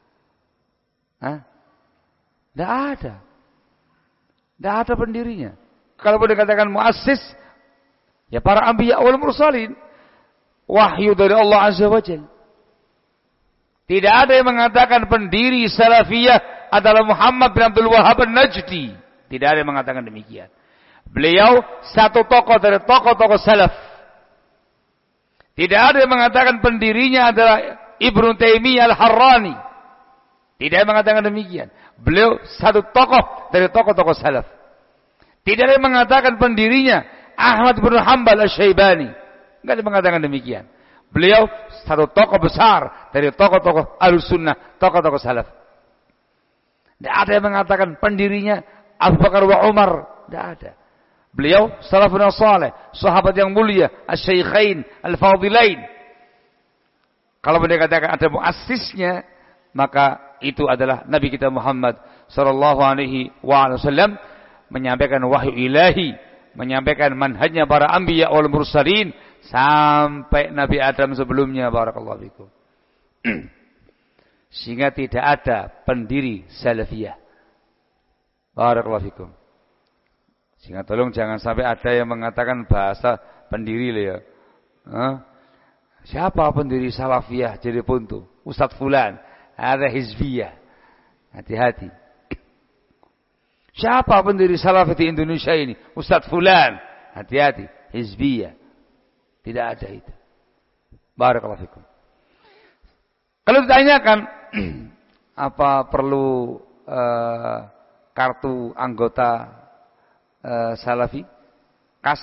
Tidak ada. Tidak ada pendirinya. Kalau boleh dikatakan muassis, ya para anbiya wal mursalin. Wahyu dari Allah Azza wa Jalla. Tidak ada yang mengatakan pendiri Salafiyah adalah Muhammad bin Abdul Wahhab An-Najdi. Tidak ada yang mengatakan demikian. Beliau satu tokoh dari tokoh-tokoh salaf. Tidak ada yang mengatakan pendirinya adalah Ibnu Taimiyah Al-Harrani. Tidak ada yang mengatakan demikian. Beliau satu tokoh dari tokoh-tokoh salaf. Tidak ada yang mengatakan pendirinya Ahmad bin Hanbal Asy-Syaibani. Tidak ada yang mengatakan demikian. Beliau satu tokoh besar dari tokoh-tokoh Ahlussunnah, tokoh-tokoh salaf. Tidak ada yang mengatakan pendirinya Abu Bakar wa Umar. Tidak ada. Beliau salafun salih, sahabat yang mulia, asy-syaikhain, al-fadilain. Kalau mereka katakan ada muassisnya, maka itu adalah Nabi kita Muhammad sallallahu alaihi wasallam menyampaikan wahyu ilahi, menyampaikan manhajnya para anbiya wal mursalin sampai Nabi Adam sebelumnya. Barakallahu fikum. Sehingga tidak ada pendiri Salafiyah. Barakallahu fikum. Sehingga tolong jangan sampai ada yang mengatakan bahasa pendiri ya. Siapa pendiri Salafiyah jadi puntu? Ustaz Fulan. Ada hizbiyah. Hati-hati. Siapa pendiri Salafi di Indonesia ini? Ustaz Fulan. Hati-hati. Hizbiyah. Tidak ada itu. Barakallahu fikum. Kalau ditanyakan apa perlu kartu anggota Salafi, kas,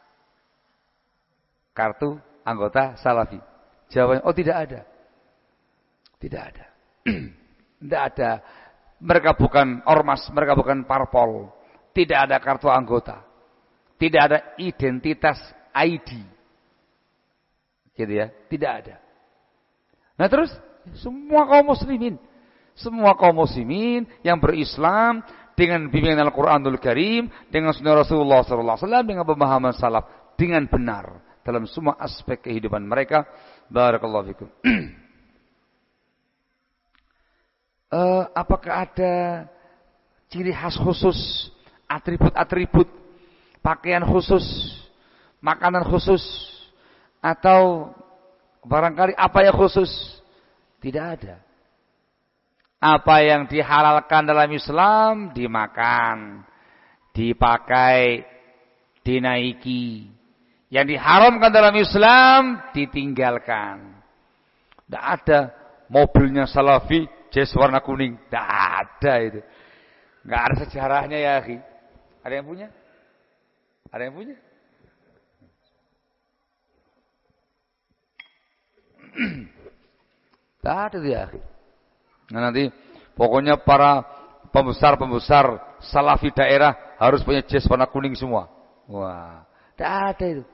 kartu anggota Salafi. Jawabannya, oh tidak ada. Tidak ada. Tidak ada. Mereka bukan ormas, mereka bukan parpol. Tidak ada kartu anggota. Tidak ada identitas ID. Gitu ya, tidak ada. Nah terus, semua kaum muslimin yang berislam dengan bimbingan Al-Quranul Karim, dengan sunnah Rasulullah SAW, dengan pemahaman salaf, dengan benar dalam semua aspek kehidupan mereka. Barakallahu fikum. Apakah ada ciri khas khusus, atribut-atribut, pakaian khusus, makanan khusus, atau barangkali apa yang khusus? Tidak ada. Apa yang dihalalkan dalam Islam dimakan, dipakai, dinaiki. Yang diharamkan dalam Islam ditinggalkan. Tidak ada mobilnya Salafi jazz warna kuning. Tidak ada itu. Nggak ada sejarahnya ya, akhi. Ada yang punya? Ada yang punya? Tidak ada ya, akhi. Nah, nanti pokoknya para pembesar Salafi daerah harus punya jazz warna kuning semua. Wah, tidak ada itu.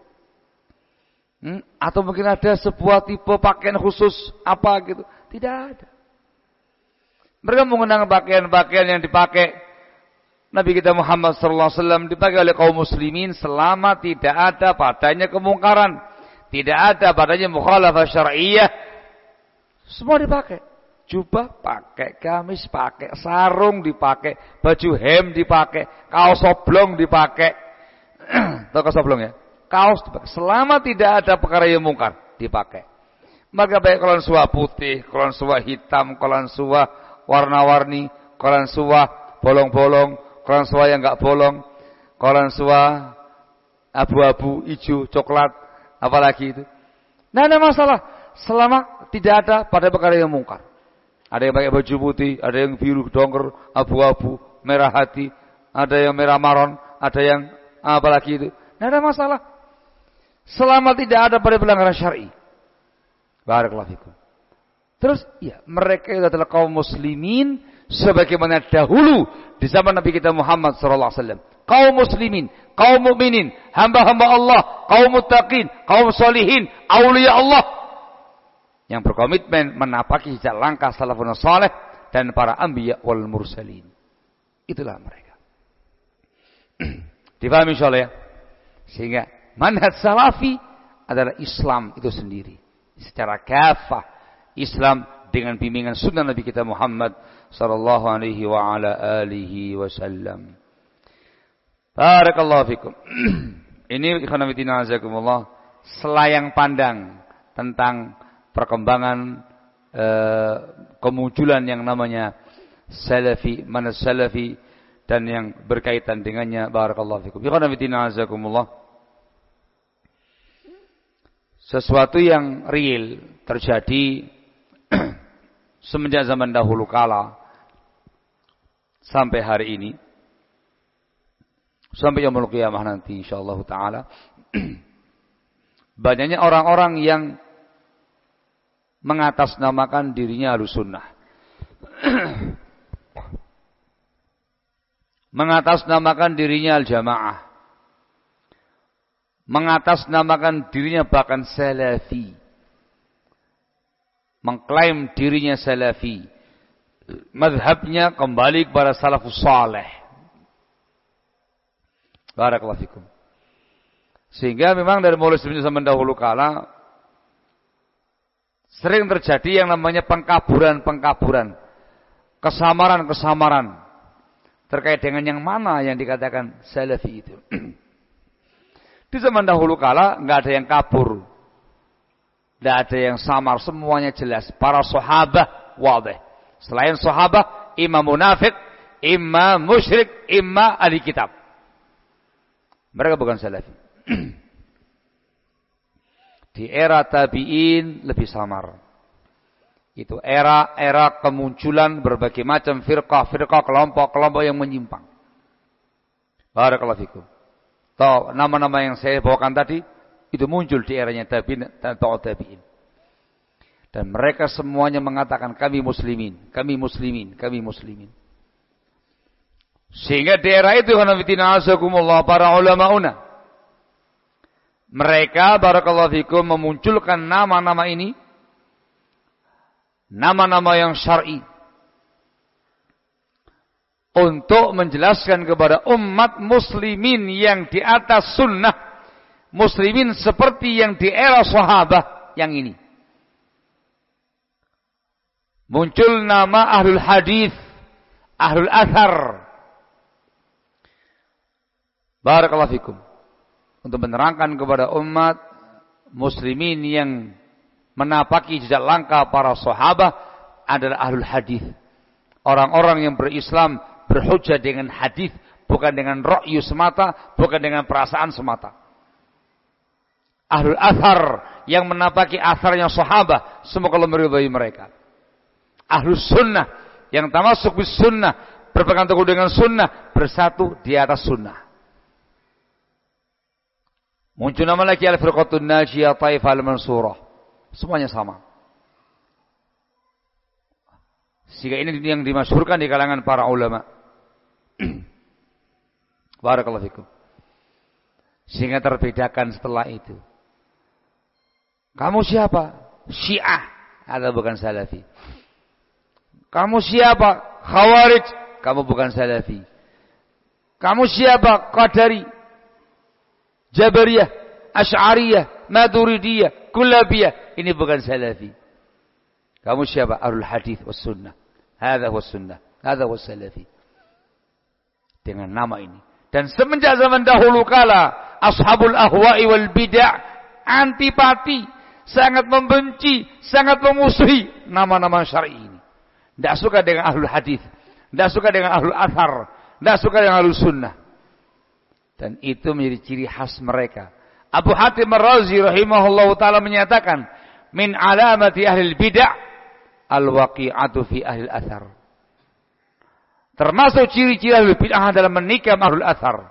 Atau mungkin ada sebuah tipe pakaian khusus apa gitu. Tidak ada. Mereka menggunakan pakaian-pakaian yang dipakai Nabi kita Muhammad SAW, dipakai oleh kaum muslimin selama tidak ada padanya kemungkaran, tidak ada padanya mukhalafah syar'iyyah. Semua dipakai. Jubah pakai, gamis pakai, sarung dipakai, baju hem dipakai, kaos oblong dipakai. Tahu kaos oblong ya? Kaos dipakai. Selama tidak ada perkara yang mungkar dipakai. Maka baik kolan suah putih, kolan suah hitam, kolan suah warna-warni, kolan suah bolong-bolong, kolan suah yang enggak bolong, kolan suah abu-abu, hijau, coklat, apalagi itu. Nah, ada masalah selama tidak ada pada perkara yang mungkar. Ada yang pakai baju putih, ada yang biru dongker, abu-abu, merah hati, ada yang merah maron, ada yang apalagi itu. Tidak ada masalah. Selama tidak ada pada pelanggaran syar'i. Barakallahu fikum. Terus, ya, mereka itu adalah kaum muslimin sebagaimana dahulu di zaman Nabi kita Muhammad SAW. Kaum muslimin, kaum mukminin, hamba-hamba Allah, kaum muttaqin, kaum solihin, aulia Allah yang berkomitmen menapaki jejak langkah salafun saleh dan para anbiya wal mursalin. Itulah mereka. Dipahami insyaallah ya. Sehingga manhaj salafi adalah Islam itu sendiri. Secara kafah Islam dengan bimbingan sunnah Nabi kita Muhammad sallallahu alaihi wa ala alihi wasallam. Barakallahu fikum. Ini ikhwan fillah azakumullah selayang pandang tentang perkembangan kemunculan yang namanya salafi, manhaj salafi dan yang berkaitan dengannya. Barakallahu fikum. Ikhwan fillah azakumullah. Sesuatu yang real terjadi semenjak zaman dahulu kala sampai hari ini, sampai yaumul qiyamah nanti insyaallah taala. Banyaknya orang-orang yang mengatasnamakan dirinya Ahlussunnah. Mengatasnamakan dirinya Al-Jamaah. Mengatasnamakan dirinya bahkan Salafi. Mengklaim dirinya Salafi. Mazhabnya kembali kepada salafus saleh. Barakallahu fikum. Sehingga memang dari mulai zaman dahulu kala sering terjadi yang namanya pengkaburan-pengkaburan, kesamaran-kesamaran terkait dengan yang mana yang dikatakan Salafi itu. Di zaman dahulu kala nggak ada yang kabur, nggak ada yang samar, semuanya jelas. Para sahabat wadih. Selain sahabat, imam munafik, imam musyrik, imam ahli kitab. Mereka bukan Salafi. Di era tabi'in lebih samar. Itu era kemunculan berbagai macam firqah, kelompok-kelompok yang menyimpang. Barakallahu fikum. Tahu nama-nama yang saya bawakan tadi itu muncul di eranya tabi'in dan tabi'in. Dan mereka semuanya mengatakan kami muslimin, kami muslimin, kami muslimin. Sehingga di era itu para ulamauna mereka barakallahu fikum memunculkan nama-nama ini, nama-nama yang syar'i, untuk menjelaskan kepada umat muslimin yang di atas sunnah, muslimin seperti yang di era sahabat yang ini. Muncul nama ahlul hadis, ahlul athar. Barakallahu fikum. Untuk menerangkan kepada umat muslimin yang menapaki jejak langkah para sahabat adalah ahlul hadis. Orang-orang yang berislam berhujjah dengan hadis, bukan dengan ra'yu semata, bukan dengan perasaan semata. Ahlul athar yang menapaki atharnya sahabat, semoga Allah meridhai mereka. Ahlus sunnah yang tamasuk bis sunnah, berpegang teguh dengan sunnah, bersatu di atas sunnah. Muncul nama lagi al-firqatun najiyah, taifah al-mansurah. Semuanya sama. Sehingga ini yang dimasyhurkan di kalangan para ulama. Barakallahu fikum. Sehingga terbedakan setelah itu. Kamu siapa? Syiah. Atau bukan salafi. Kamu siapa? Khawarij. Kamu bukan salafi. Kamu siapa? Qadari. Jabariyah. Asy'ariyah. Maturidiyah. Kullabiyah. Ini bukan salafi. Kamu siapa? Ahlul hadith was sunnah. Hadza was sunnah. Hadza was salafi. Dengan nama ini. Dan semenjak zaman dahulu kala, ashabul ahwa'i wal bid'ah antipati, sangat membenci, sangat memusuhi nama-nama syar'i ini. Tidak suka dengan ahlul hadith, tidak suka dengan ahlul athar, tidak suka dengan ahlul sunnah. Dan itu menjadi ciri khas mereka. Abu Hatim Ar-Razi rahimahullahu ta'ala menyatakan, min alamati ahlil bid'ah al-waqi'atu fi ahlil athar. Termasuk ciri-ciri ahlul bid'ah dalam menikam ahlul athar.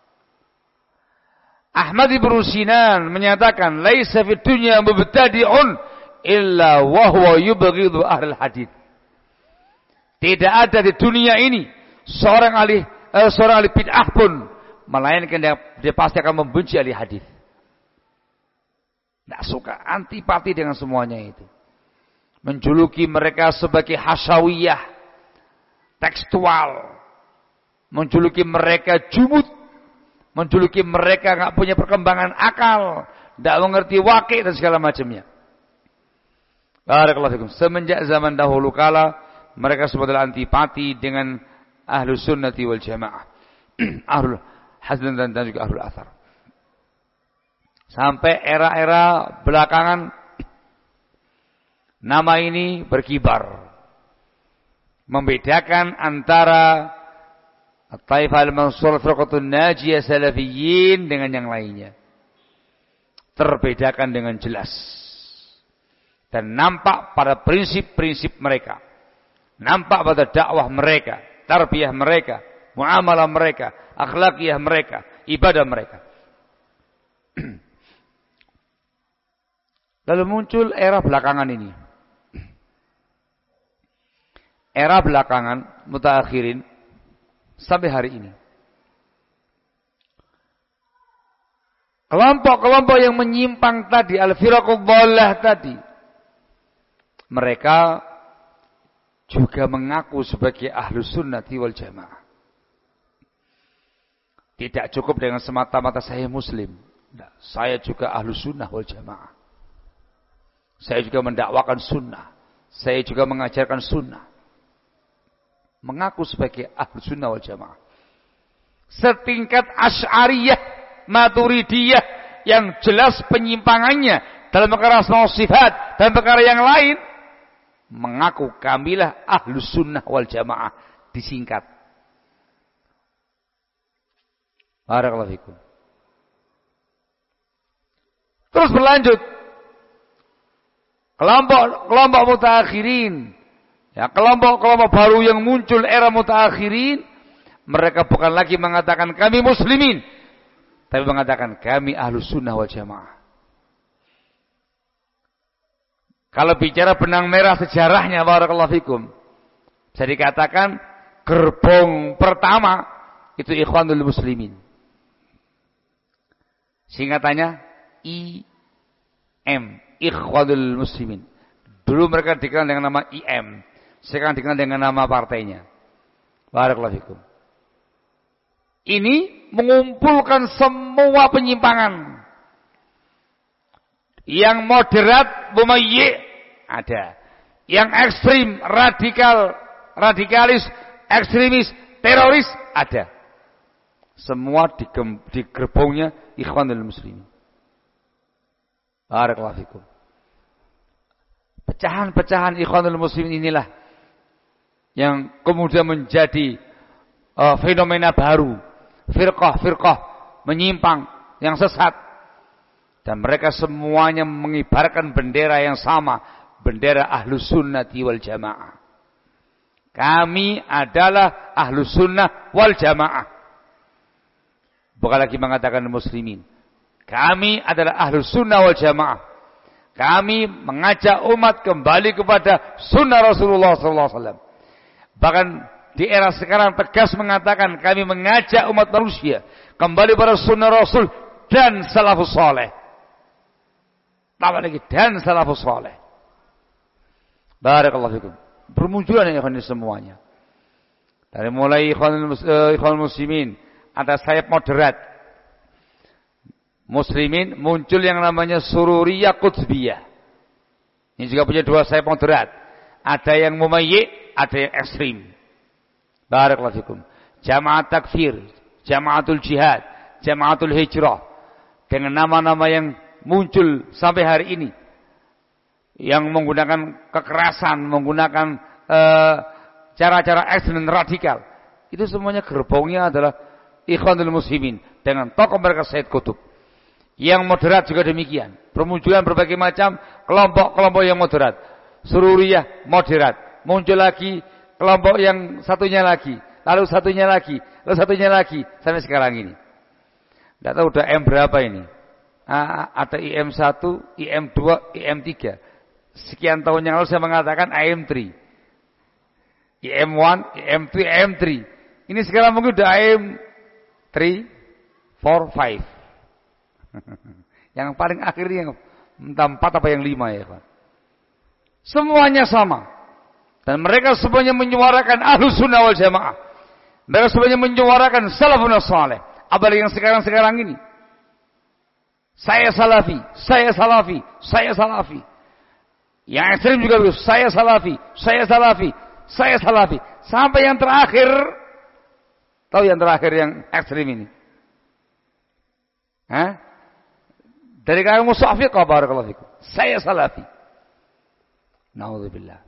Ahmad ibn Sinan menyatakan, laisa fid dunya mubtadi'un illa wa huwa yubghidu ahlul hadith. Tidak ada di dunia ini seorang ahli bid'ah pun melainkan dia pasti akan membenci ahli hadith. Tidak suka, antipati dengan semuanya itu. Menjuluki mereka sebagai hasyawiyah, tekstual, menjuluki mereka jumud, menjuluki mereka nggak punya perkembangan akal, tidak mengerti waqi' dan segala macamnya. Barakallahu fikum. Semenjak zaman dahulu kala, mereka semua adalah antipati dengan ahlus sunnati wal jamaah, ahlul hadits dan juga ahlul athar. Sampai era-era belakangan, nama ini berkibar. Membedakan antara Taifah al-Mansur, Firqatun Najiyah, Salafiyin dengan yang lainnya. Terbedakan dengan jelas. Dan nampak pada prinsip-prinsip mereka. Nampak pada dakwah mereka, tarbiyah mereka, muamalah mereka, akhlakiyah mereka, ibadah mereka. Lalu muncul era belakangan ini. Era belakangan, mutaakhirin, sampai hari ini. Kelompok-kelompok yang menyimpang tadi, al-firaqud dhallah tadi, mereka juga mengaku sebagai ahlus sunnati wal jamaah. Tidak cukup dengan semata-mata saya muslim. Nah, saya juga ahlus sunnah wal jamaah. Saya juga mendakwakan sunnah. Saya juga mengajarkan sunnah. Mengaku sebagai ahlus sunnah wal jamaah. Setingkat asy'ariyah, maturidiyah yang jelas penyimpangannya dalam perkara asma wa sifat dan perkara yang lain, mengaku kamilah ahlus sunnah wal jamaah, disingkat. Barakallahu fikum. Terus berlanjut. Kelompok mutaakhirin, ya, kelompok-kelompok baru yang muncul era mutaakhirin, mereka bukan lagi mengatakan kami muslimin, tapi mengatakan kami ahlus sunnah wal jamaah. Kalau bicara benang merah sejarahnya, barakallahu fikum, bisa dikatakan gerbong pertama itu Ikhwanul Muslimin. Singkatannya IM, Ikhwanul Muslimin. Dulu mereka dikenal dengan nama IM, sekarang dikenal dengan nama partainya. Barakallahu fikum. Ini mengumpulkan semua penyimpangan. Yang moderat, mumayyi' ada. Yang ekstrim, radikalis, ekstremis, teroris ada. Semua di gerbongnya Ikhwanul Muslimin. Barakallahu fikum. Pecahan-pecahan Ikhwanul Muslimin inilah yang kemudian menjadi fenomena baru firqah menyimpang, yang sesat. Dan mereka semuanya mengibarkan bendera yang sama, bendera Ahlus Sunnati wal Jamaah. Kami adalah Ahlus Sunnah wal Jamaah. Bukan lagi mengatakan muslimin. Kami adalah Ahlus Sunnah wal Jamaah. Kami mengajak umat kembali kepada sunnah Rasulullah SAW. Bahkan di era sekarang tegas mengatakan kami mengajak umat manusia kembali pada sunnah Rasul dan salafus saleh. Tambah lagi dan salafus saleh. Barakallahu fikum. Bermunculan ya ikhwan semuanya. Dari mulai ikhwan muslimin ada sayap moderat. Muslimin muncul yang namanya Sururiyah Qutbiyah. Ini juga punya dua sayap moderat. Ada yang mumayyi', ada yang ekstrim. Barakallahu fikum. Jamaah takfir, Jamaatul Jihad, Jamaatul Hijrah. Dengan nama-nama yang muncul sampai hari ini. Yang menggunakan kekerasan, menggunakan cara-cara ekstrim dan radikal. Itu semuanya gerbongnya adalah Ikhwanul Muslimin. Dengan tokoh mereka Said Qutb. Yang moderat juga demikian. Permunculan berbagai macam kelompok-kelompok yang moderat. Sururiyah moderat. Muncul lagi kelompok yang satunya lagi. Lalu satunya lagi. Lalu satunya lagi. Sampai sekarang ini. Tidak tahu udah M berapa ini. Ada IM1, IM2, IM3. Sekian tahun yang lalu saya mengatakan IM3. IM1, IM2, IM3. Ini sekarang mungkin udah IM3, 4, 5. Yang paling akhirnya yang entah 4 apa yang 5 ya Pak. Semuanya sama. Dan mereka semuanya menyuarakan Ahlus Sunnah wal Jamaah. Mereka semuanya menyuarakan Salafun Saleh. Apalagi yang sekarang-sekarang ini. Saya Salafi, saya Salafi, saya Salafi. Yang ekstrim juga begitu. Saya Salafi, saya Salafi, saya Salafi. Sampai yang terakhir. Tahu yang terakhir yang ekstrim ini? Hah? Dari kalangan musafiqah barakallahu fikum. Saya Salafi. Nauzubillah.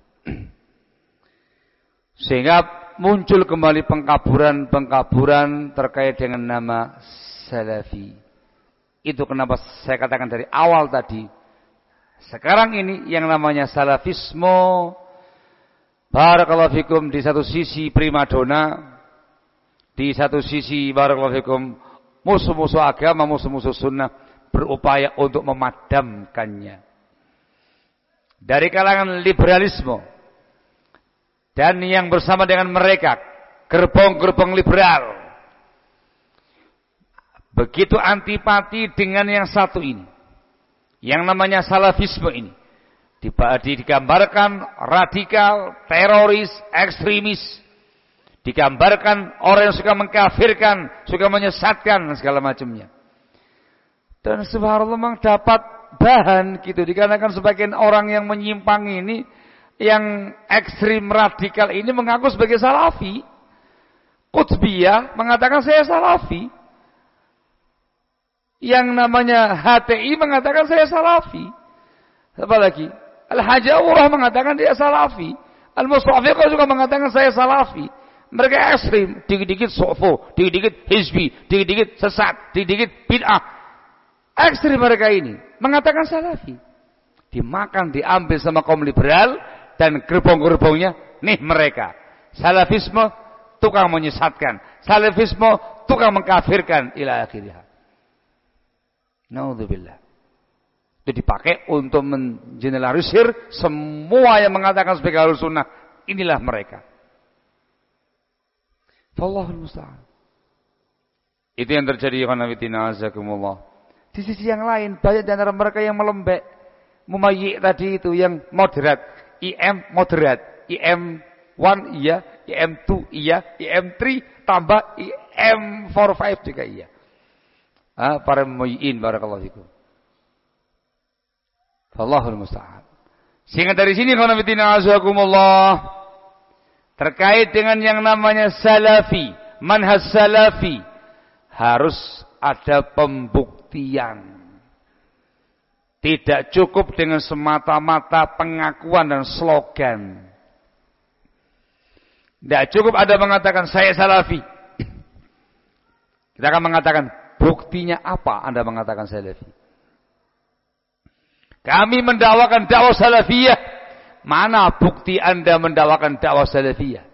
Sehingga muncul kembali pengkaburan terkait dengan nama Salafi. Itu kenapa saya katakan dari awal tadi. Sekarang ini yang namanya Salafisme barakallahu fikum di satu sisi primadona, di satu sisi barakallahu fikum musuh-musuh agama, musuh-musuh sunnah berupaya untuk memadamkannya. Dari kalangan liberalisme dan yang bersama dengan mereka gerbong-gerbong liberal begitu antipati dengan yang satu ini, yang namanya salafisme ini digambarkan radikal, teroris, ekstremis, digambarkan orang yang suka mengkafirkan, suka menyesatkan dan segala macamnya. Dan subhanallah memang dapat bahan gitu. Dikarenakan sebagian orang yang menyimpang ini, yang ekstrim radikal ini mengaku sebagai Salafi. Qutbiyah mengatakan saya Salafi. Yang namanya HTI mengatakan saya Salafi. Apa lagi? Al-Hajawurah mengatakan dia Salafi. Al-Mustafiqah juga mengatakan saya Salafi. Mereka ekstrim. Dikit-dikit sofo, dikit-dikit hizbi, dikit-dikit sesat, dikit-dikit bid'ah. Ekstrim mereka ini mengatakan Salafi. Dimakan, diambil sama kaum liberal dan gerbong-gerbongnya. Nih mereka. Salafisme tukang menyesatkan. Salafisme tukang mengkafirkan. Ila akhirnya. Naudzubillah. Itu dipakai untuk mengeneralisir semua yang mengatakan sebagai Ahlus Sunnah. Inilah mereka. Wallahul musta'an. Itu yang terjadi ya khanafitina azakumullah. Di sisi yang lain, banyak di antara mereka yang melembek. Mumayyi' tadi itu yang moderat. IM moderat. IM1 iya. IM2 iya. IM3 tambah IM45 juga iya. Para mumayyi'in barakallahu fikum. Wallahul musta'an. Sehingga dari sini khanafitina azakumullah. Terkait dengan yang namanya Salafi. Manhaj Salafi. Harus ada pembuktian. Tidak cukup dengan semata-mata pengakuan dan slogan. Tidak cukup ada mengatakan saya Salafi. Kita akan mengatakan, buktinya apa Anda mengatakan salafi? Kami mendakwakan dakwah salafiyah. Mana bukti Anda mendakwakan dakwah salafiyah?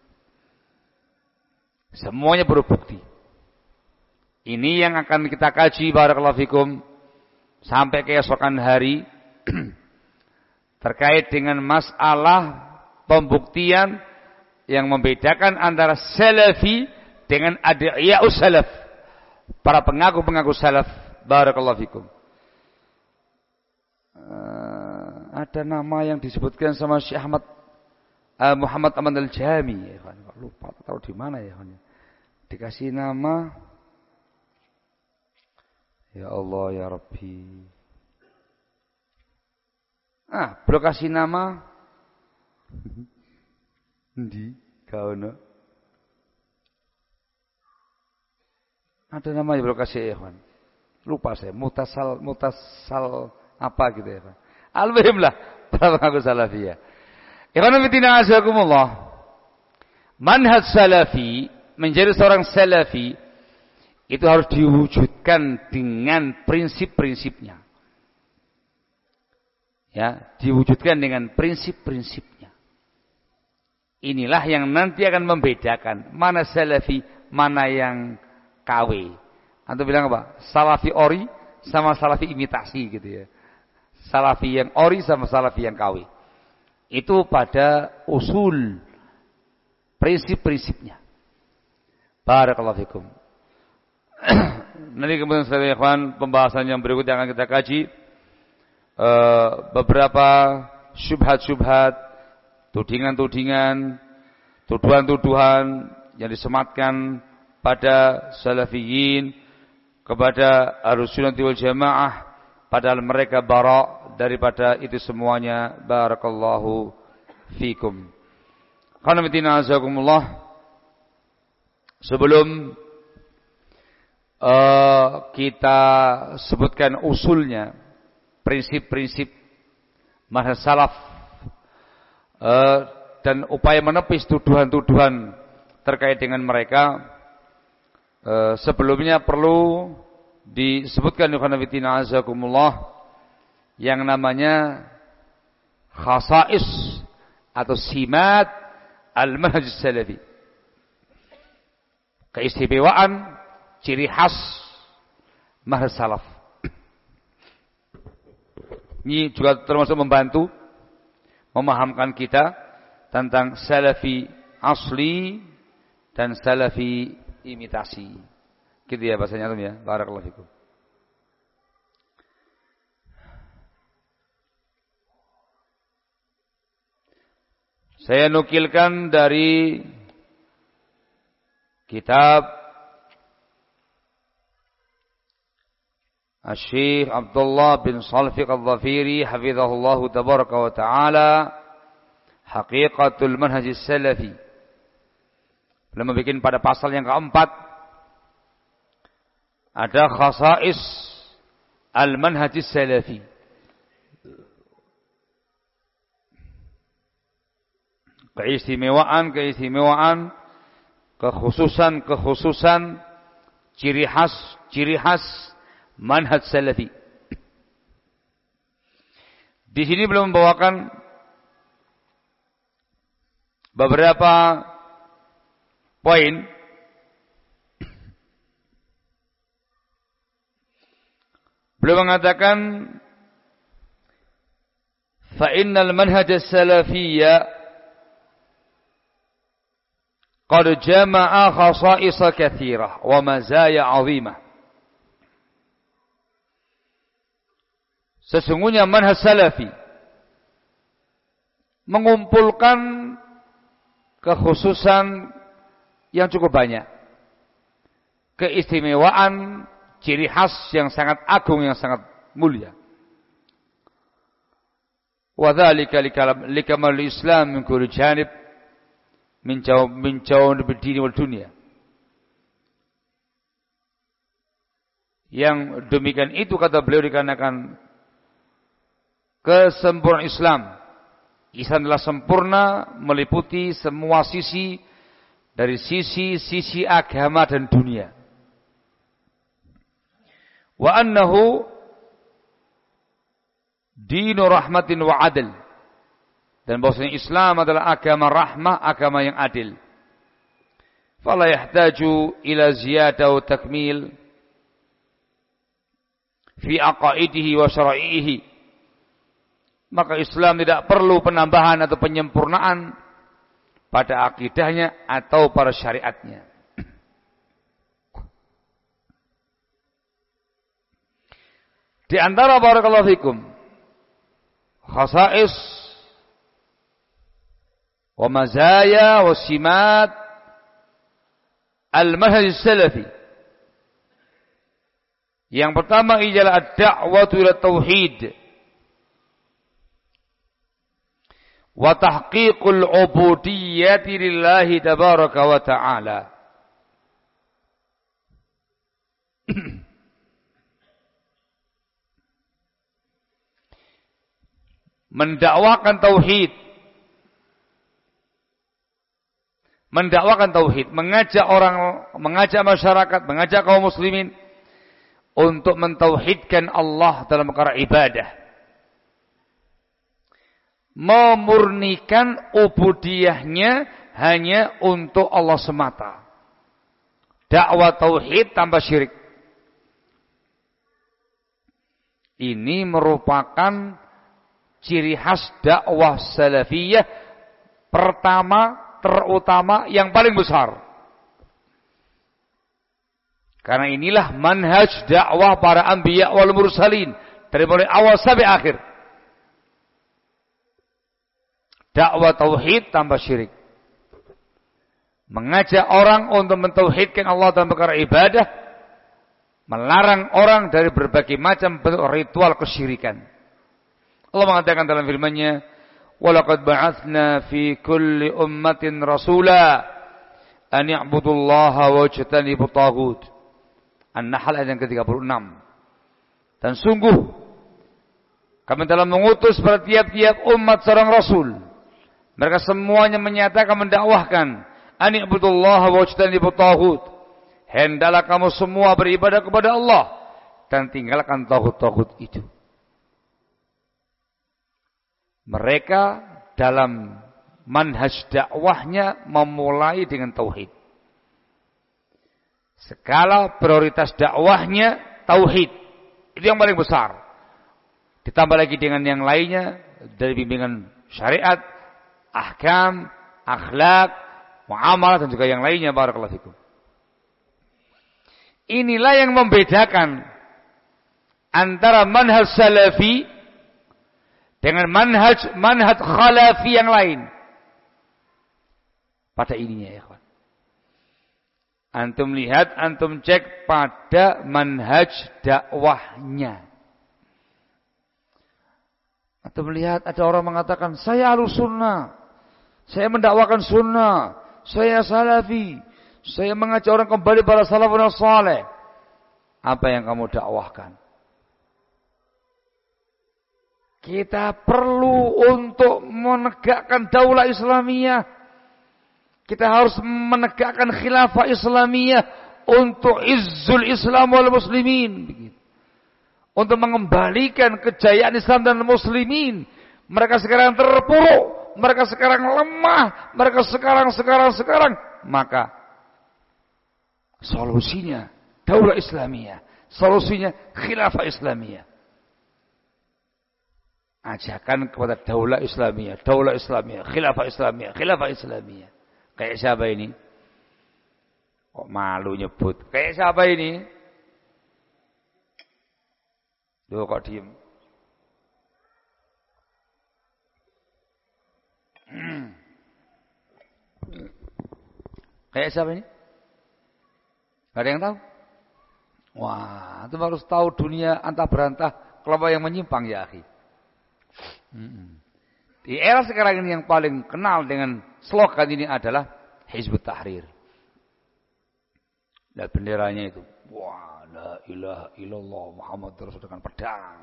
Semuanya berbukti. Ini yang akan kita kaji barakallahu fikum sampai keesokan hari terkait dengan masalah pembuktian yang membedakan antara salafi dengan ad'iya'us salaf, para pengaku-pengaku salaf. Barakallahu fikum. Ada nama yang disebutkan sama Syekh Muhammad Aman Al-Jami, lupa tahu di mana ya. Dikasih nama, ya Allah ya Rabbi. Belum kasih nama. Di kaono. Ada nama yang belum kasih ikhwan. Lupa saya, mutasal apa gitu ya, Pak. Al-muhim lah, para pengaku salafiyah. Ikhwan fillah azakumullah. Manhaj salafi, menjadi seorang salafi itu harus diwujudkan dengan prinsip-prinsipnya. Ya, diwujudkan dengan prinsip-prinsipnya. Inilah yang nanti akan membedakan mana salafi, mana yang KW. Antum bilang apa? Salafi ori sama salafi imitasi gitu ya. Salafi yang ori sama salafi yang KW. Itu pada usul prinsip-prinsipnya. Barakallahu fikum. Nanti kemudian sekalian ikhwan, pembahasan yang berikut yang akan kita kaji beberapa syubhat-syubhat, tudingan-tudingan, tuduhan-tuduhan yang disematkan pada salafiyin kepada Ahlussunnah wal Jamaah, padahal mereka bara' daripada itu semuanya. Barakallahu fikum. Qanatina azakumullah. Sebelum kita sebutkan usulnya, prinsip-prinsip manhaj salaf dan upaya menepis tuduhan-tuduhan terkait dengan mereka, sebelumnya perlu disebutkan ikhwanafitina azakumullah yang namanya khasais atau simat al-manhaj salafi. Keistimewaan, ciri khas manhaj salaf. Ini juga termasuk membantu memahamkan kita tentang salafi asli dan salafi imitasi. Gitu ya bahasanya tuh ya. Barakallahu fikum. Saya nukilkan dari kitab Syekh Abdullah bin Salfiq Al-Dhafiri hafizahullahu tabaraka wa ta'ala, Haqiqatul Manhaj Salafi. Beliau membuat pada pasal yang keempat ada khasais al-manhaj salafi. Keistimewaan, kekhususan, ciri khas manhaj salafi. Di sini belum membawakan beberapa poin beliau mengatakan fa innal manhaj as-salafiyya qad jama'a khasa'is katsirah wa mazaya 'azimah. Sesungguhnya manhaj salafi mengumpulkan kekhususan yang cukup banyak, keistimewaan, ciri khas yang sangat agung, yang sangat mulia. Wa dzalika likamal Islam min kulli janib min jawanib ad-din wal dunya. Yang demikian itu kata beliau dikarenakan kesempurnaan Islam. Islam adalah sempurna, meliputi semua sisi, dari sisi agama dan dunia. wa annahu dinu rahmatin wa adl, dan bahwasanya Islam adalah agama rahmah, agama yang adil. Fala yahtaju ila ziyadah wa takmil fi aqaidihi wa syara'ihi, maka Islam tidak perlu penambahan atau penyempurnaan pada akidahnya atau pada syariatnya. Di antara barakallahu fikum khasais wa mazaya wa simat al-manhaj salafi, yang pertama ialah ad-da'watu ila tauhid wa tahqiqul ubudiyyati lillahi tabaraka wa ta'ala. Mendakwakan tauhid, mengajak masyarakat, mengajak kaum muslimin untuk mentauhidkan Allah dalam perkara ibadah, memurnikan ubudiyahnya hanya untuk Allah semata. Dakwah tauhid tanpa syirik. Ini merupakan ciri khas dakwah salafiyah pertama, terutama, yang paling besar. Karena inilah manhaj dakwah para anbiya wal mursalin dari mulai awal sampai akhir. Dakwah tauhid tanpa syirik. Mengajak orang untuk mentauhidkan Allah dalam perkara ibadah, melarang orang dari berbagai macam bentuk ritual kesyirikan. Allah mengatakan dalam firman-Nya, "Walaqad ba'atsna fi kulli ummatin rasula an i'budullaha wajtanibut taghut." An-Nahl ayat yang ke-36. Dan sungguh kami telah mengutus pada tiap-tiap umat seorang rasul. Mereka semuanya menyatakan, mendakwahkan, an i'budullaha wajtanibut taghut. Hendaklah kamu semua beribadah kepada Allah dan tinggalkan taghut-taghut itu. Mereka dalam manhaj dakwahnya memulai dengan tauhid. Skala prioritas dakwahnya tauhid. Itu yang paling besar. Ditambah lagi dengan yang lainnya dari bimbingan syariat, ahkam, akhlak, muamalah, dan juga yang lainnya. Barakallahu fikum. Inilah yang membedakan antara manhaj salafi dengan manhaj khalafi yang lain. Pada ininya ya kawan. Antum lihat, antum cek pada manhaj dakwahnya. Antum lihat ada orang mengatakan, saya ahlus sunnah, saya mendakwakan sunnah, saya salafi, saya mengajak orang kembali pada salafun saleh. Apa yang kamu dakwahkan? Kita perlu untuk menegakkan daulah Islamiyah. Kita harus menegakkan khilafah Islamiyah untuk izzul Islam wal muslimin. Untuk mengembalikan kejayaan Islam dan muslimin. Mereka sekarang terpuruk, mereka sekarang lemah, mereka sekarang. Maka solusinya daulah Islamiyah, solusinya khilafah Islamiyah. Ajakan kepada daulah Islamiyah, khilafah Islamiyah. Kayak siapa ini? Kok malu nyebut? Kayak siapa ini? Duh, kok diem? Kayak siapa ini? Gak ada yang tahu? Wah, itu harus tahu dunia antah berantah kelompok yang menyimpang ya akhi. Di era sekarang ini yang paling kenal dengan slogan ini adalah Hizbut Tahrir. Lihat benderanya itu. Wah, la ilaha illallah Muhammad Rasul dengan pedang.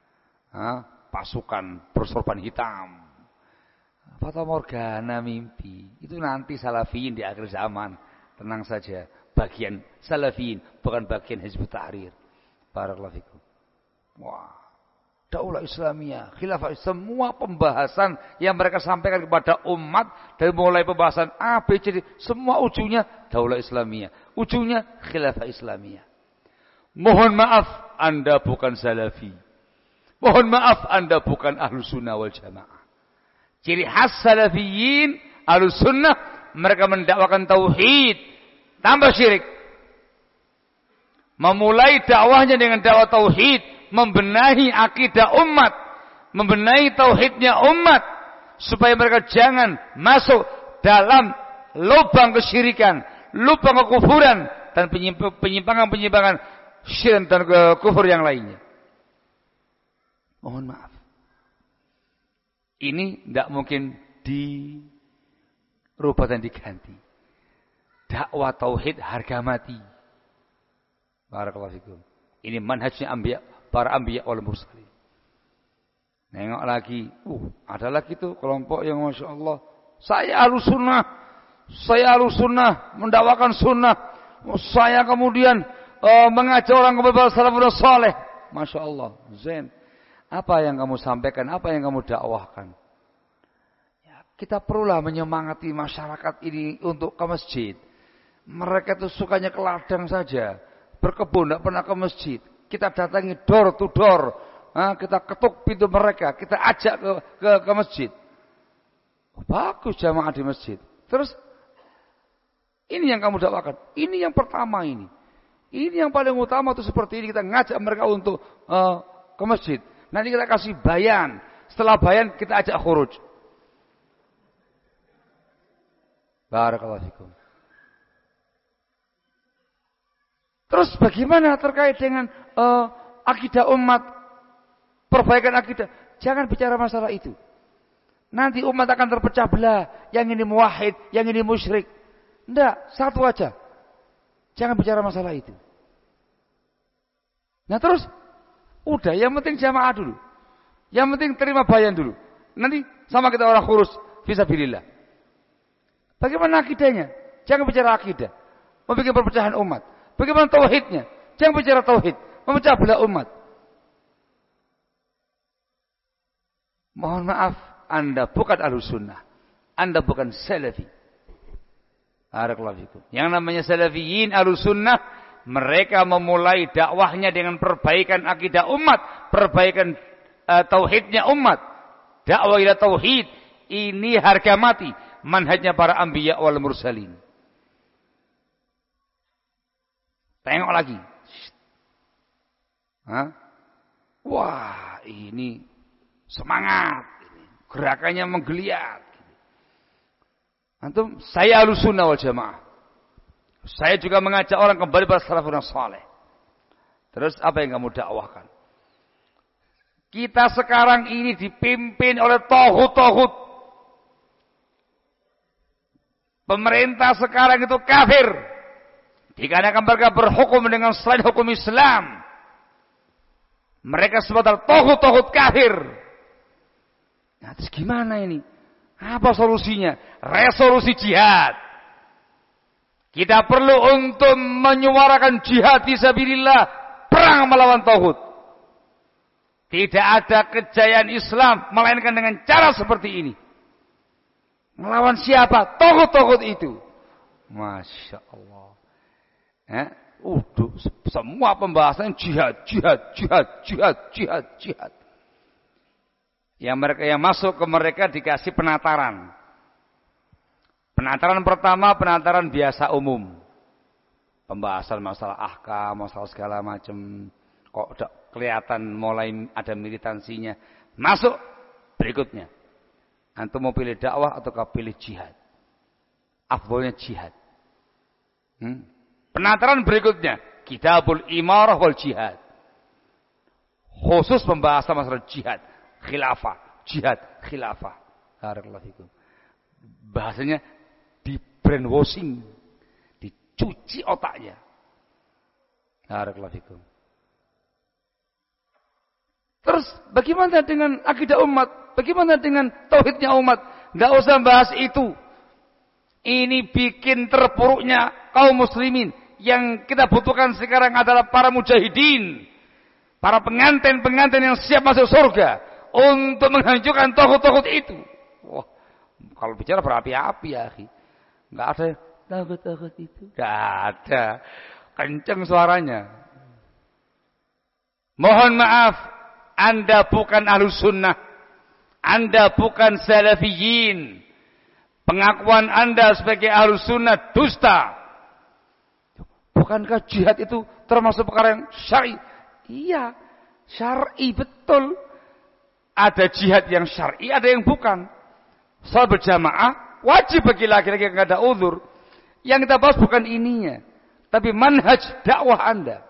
Pasukan bersorban hitam. Fata Morgana mimpi. Itu nanti salafiyin di akhir zaman. Tenang saja. Bagian salafiyin, bukan bagian Hizbut Tahrir. Barakallahu fikum. Wah, daulah Islamiyah, khilafah, semua pembahasan yang mereka sampaikan kepada umat dari mulai pembahasan A, B, C, D, semua ujungnya daulah Islamiyah, ujungnya khilafah Islamiyah. Mohon maaf, Anda bukan salafi. Mohon maaf, Anda bukan ahlus sunnah wal jamaah. Ciri khas salafiyin, ahlus sunnah, mereka mendakwakan tauhid, tambah syirik. Memulai dakwahnya dengan dakwah tauhid, membenahi akidah umat, membenahi tauhidnya umat, supaya mereka jangan masuk dalam lubang kesyirikan, lubang kekufuran, dan penyimpangan-penyimpangan syirik dan kufur yang lainnya. Mohon maaf. Ini tidak mungkin dirubah dan diganti. Dakwah tauhid harga mati. Barakallahu fikum. Ini manhajnya para anbiya wal mursalin. Nengok lagi, ada lagi tuh kelompok yang Masya Allah, saya ahlus sunnah, mendakwakan sunnah, saya kemudian mengajak orang kepada salafus saleh. Masya Allah, Zain. Apa yang kamu sampaikan, apa yang kamu dakwahkan? Ya, kita perlulah menyemangati masyarakat ini untuk ke masjid. Mereka itu sukanya ke ladang saja, berkebun, tidak pernah ke masjid. Kita datangi door to door, kita ketuk pintu mereka, kita ajak ke masjid. Bagus jamaah di masjid. Terus ini yang kamu dakwakan, ini yang pertama ini. Ini yang paling utama itu seperti ini, kita ngajak mereka untuk ke masjid. Nanti kita kasih bayan. Setelah bayan kita ajak khuruj. Barakallahu fikum. Terus bagaimana terkait dengan akidah umat, perbaikan akidah? Jangan bicara masalah itu. Nanti umat akan terpecah belah. Yang ini muwahhid, yang ini musyrik. Enggak, satu aja. Jangan bicara masalah itu. Nah terus, udah, yang penting jamaah dulu. Yang penting terima bayan dulu. Nanti sama kita orang khurus fisabilillah. Bagaimana akidahnya? Jangan bicara akidah. Membuat perpecahan umat. Bagaimana tauhidnya? Jangan bicara tauhid. Memecah belah umat. Mohon maaf, Anda bukan ahlus sunnah. Anda bukan salafi. Barakallahu fikum. Yang namanya salafiyin, ahlus sunnah, mereka memulai dakwahnya dengan perbaikan akidah umat, perbaikan tauhidnya umat. Dakwah ila tauhid ini harga mati, manhajnya para anbiya wal mursalin. Tengok lagi. Wah, ini semangat, gerakannya menggeliat. Antum, saya ahlus sunnah wal jamaah. Saya juga mengajak orang kembali pada salafus saleh. Terus apa yang kamu dakwahkan? Kita sekarang ini dipimpin oleh tauhid. Pemerintah sekarang itu kafir. Dikarenakan mereka berhukum dengan selain hukum Islam. Mereka sebagai tauhid kafir. Nah, terus gimana ini? Apa solusinya? Resolusi jihad. Kita perlu untuk menyuarakan jihad fisabilillah, perang melawan tauhid. Tidak ada kejayaan Islam melainkan dengan cara seperti ini. Melawan siapa? Tauhid itu. Masya Allah. Semua pembahasan jihad. Yang mereka yang masuk ke mereka dikasih penataran. Penataran pertama, penataran biasa umum. Pembahasan masalah ahkam, masalah segala macam. Kok udah kelihatan mulai ada militansinya. Masuk berikutnya. Antum mau pilih dakwah atau pilih jihad? Afdolnya jihad. Penataran berikutnya, Kitabul Imarah wal Jihad. Khusus pembahasan masalah jihad, khilafah, jihad, khilafah. Barakallahu fikum. Bahasanya di brainwashing, dicuci otaknya. Barakallahu fikum. Terus bagaimana dengan akidah umat? Bagaimana dengan tauhidnya umat? Enggak usah bahas itu. Ini bikin terpuruknya kaum muslimin. Yang kita butuhkan sekarang adalah para mujahidin. para pengantin-pengantin yang siap masuk surga untuk menghancurkan tohut-tohut itu. Wah, kalau bicara berapi-api ya, akhi. Enggak ada tohut-tohut itu. Enggak ada. Kenceng suaranya. Mohon maaf, Anda bukan Ahlus Sunnah. Anda bukan Salafiyin. Pengakuan Anda sebagai Ahlus Sunnah dusta. Bukankah jihad itu termasuk perkara yang syar'i? Iya, syar'i betul. Ada jihad yang syar'i, ada yang bukan. Salat berjamaah wajib bagi laki-laki yang tidak ada uzur. Yang kita bahas bukan ininya, tapi manhaj dakwah Anda.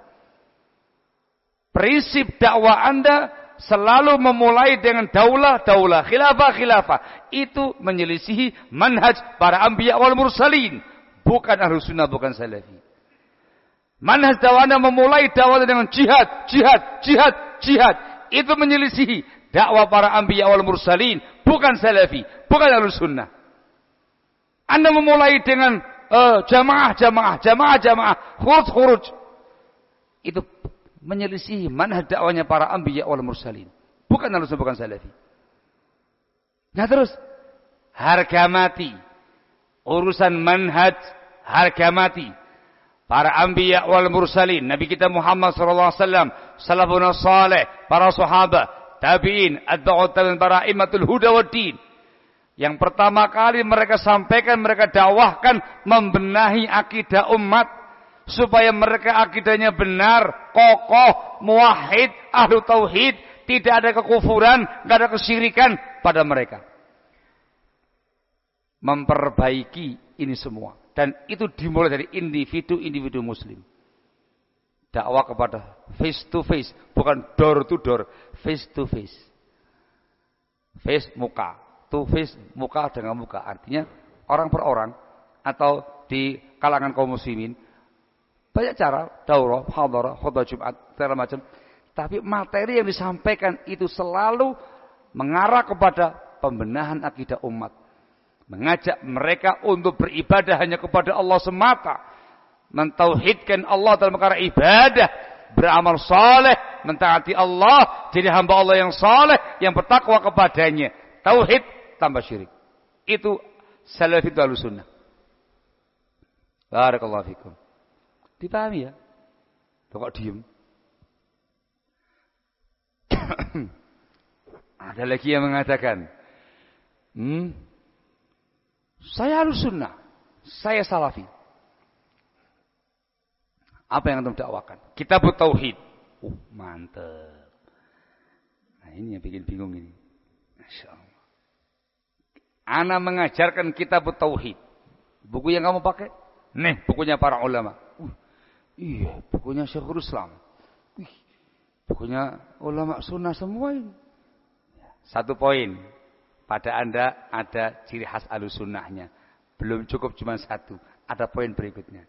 Prinsip dakwah Anda selalu memulai dengan daulah, khilafah. Itu menyelisihi manhaj para anbiya wal mursalin. Bukan Ahlus Sunnah, bukan Salafi. Manhaj dakwah Anda memulai dakwah dengan jihad. Itu menyelisihi dakwah para anbiya wal mursalin. Bukan Salafi, bukan Ahlus Sunnah. Anda memulai dengan jamaah, khuruj. Itu menyelisihi manhaj dakwahnya para anbiya wal mursalin. Bukan Ahlus Sunnah, bukan Salafi. Nah terus, harga mati. Urusan manhaj, harga mati. Para anbiya wal mursalin, Nabi kita Muhammad sallallahu alaihi wasallam, salafun salih, para sahabat, tabi'in, atba'ut tabi'in, para immatul huda waddin. Yang pertama kali mereka sampaikan, mereka dakwahkan, membenahi akidah umat supaya mereka akidahnya benar, kokoh, muwahhid, ahlu tauhid, tidak ada kekufuran, tidak ada kesyirikan pada mereka. Memperbaiki ini semua. Dan itu dimulai dari individu muslim. Dakwah kepada face to face, bukan door to door, face to face. Face muka, to face muka dengan muka. Artinya orang per orang atau di kalangan kaum muslimin banyak cara, daurah, hadarah, khutbah Jumat, segala macam. Tapi materi yang disampaikan itu selalu mengarah kepada pembenahan akidah umat. Mengajak mereka untuk beribadah hanya kepada Allah semata. Mentauhidkan Allah dalam perkara ibadah. Beramal saleh, mentaati Allah. Jadi hamba Allah yang saleh, yang bertakwa kepadanya. Tauhid tambah syirik. Itu Salafi itu Ahlus Sunnah. Barakallahu fikum. Dipahami ya? Kok diem? Ada lagi yang mengatakan, saya Ahlus Sunnah, saya Salafi. Apa yang antum dakwakan? Kitab Tauhid. Mantap. Nah ini yang bikin bingung ini. Masya Allah. Ana mengajarkan Kitab Tauhid. Buku yang kamu pakai? Nih, bukunya para ulama. Iya, bukunya Syekhul Islam. Bukunya ulama sunnah semua ini. Satu poin. Pada Anda ada ciri khas Ahlus Sunnahnya. Belum cukup cuma satu. Ada poin berikutnya.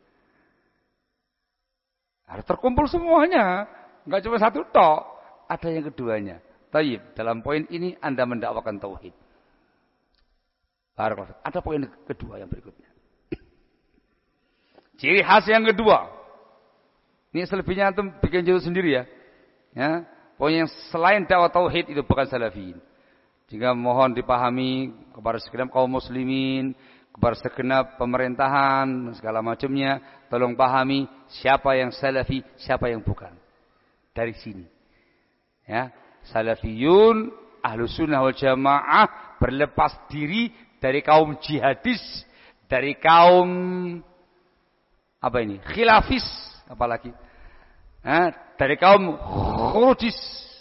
Harus terkumpul semuanya. Enggak cuma satu tok. Ada yang keduanya. Taib. Dalam poin ini Anda mendakwakan tauhid. Barakallahu. Ada poin kedua yang berikutnya. Ciri khas yang kedua. Ini selebihnya antum bikin judul sendiri ya. Poin yang selain dakwah tauhid itu bukan salafiyin. Jika mohon dipahami kepada segenap kaum muslimin, kepada segenap pemerintahan, segala macamnya, tolong pahami siapa yang salafi, siapa yang bukan. Dari sini. Ya, salafiyun, Ahlus Sunnah wal Jamaah berlepas diri dari kaum jihadis, dari kaum khilafis, apalagi. Dari kaum khurujis.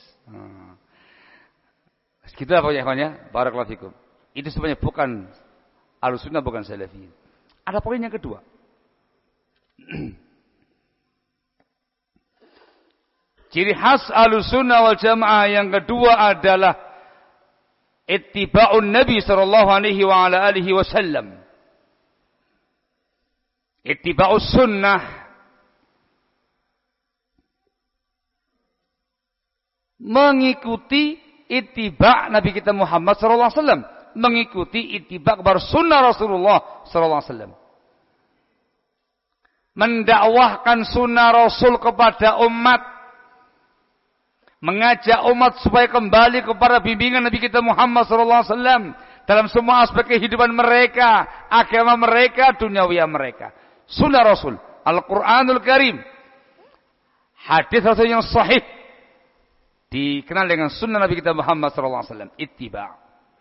Gitu apa ya? Barakallahu fikum. Itu sebenarnya bukan Ahlus Sunnah, bukan Salafi. Ada poin yang kedua. Ciri khas Ahlus Sunnah wal Jamaah yang kedua adalah ittiba'un Nabi sallallahu alaihi wa ala alihi wasallam. Ittiba'us sunnah, mengikuti ittiba' Nabi kita Muhammad sallallahu alaihi wasallam, mengikuti ittiba' kepada sunnah Rasulullah sallallahu alaihi wasallam. Mendakwahkan sunnah Rasul kepada umat. mengajak umat supaya kembali kepada bimbingan Nabi kita Muhammad SAW dalam semua aspek kehidupan mereka, agama mereka, duniawiya mereka. Sunnah Rasul, Al-Quranul Karim, hadis Rasul yang sahih, dikenal dengan sunnah Nabi kita Muhammad SAW, ittiba'.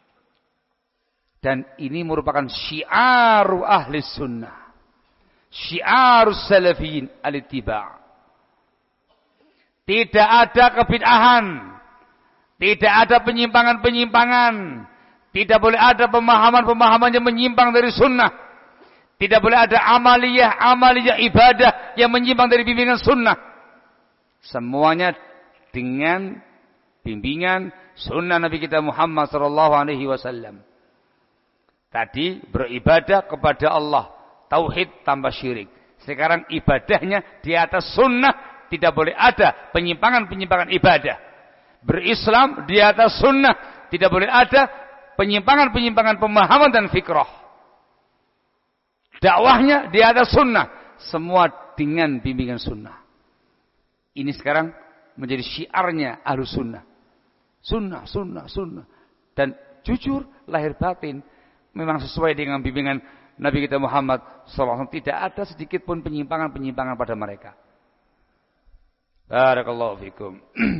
Dan ini merupakan syiaru ahli sunnah, syiaru salafiyin, al-ittiba'. Tidak ada kebid'ahan, tidak ada penyimpangan-penyimpangan, tidak boleh ada pemahaman-pemahaman yang menyimpang dari sunnah, tidak boleh ada amaliyah ibadah yang menyimpang dari bimbingan sunnah. Semuanya dengan bimbingan sunnah Nabi kita Muhammad SAW. Tadi beribadah kepada Allah, tauhid tanpa syirik. Sekarang ibadahnya di atas sunnah. Tidak boleh ada penyimpangan-penyimpangan ibadah. Berislam di atas sunnah. Tidak boleh ada penyimpangan-penyimpangan pemahaman dan fikrah. Dakwahnya di atas sunnah. Semua dengan bimbingan sunnah. Ini sekarang menjadi syiarnya ahlu sunnah. Sunnah, sunnah, sunnah. Dan jujur, lahir batin, memang sesuai dengan bimbingan Nabi kita Muhammad SAW. Tidak ada sedikit pun penyimpangan-penyimpangan pada mereka. Barakallahu fikum.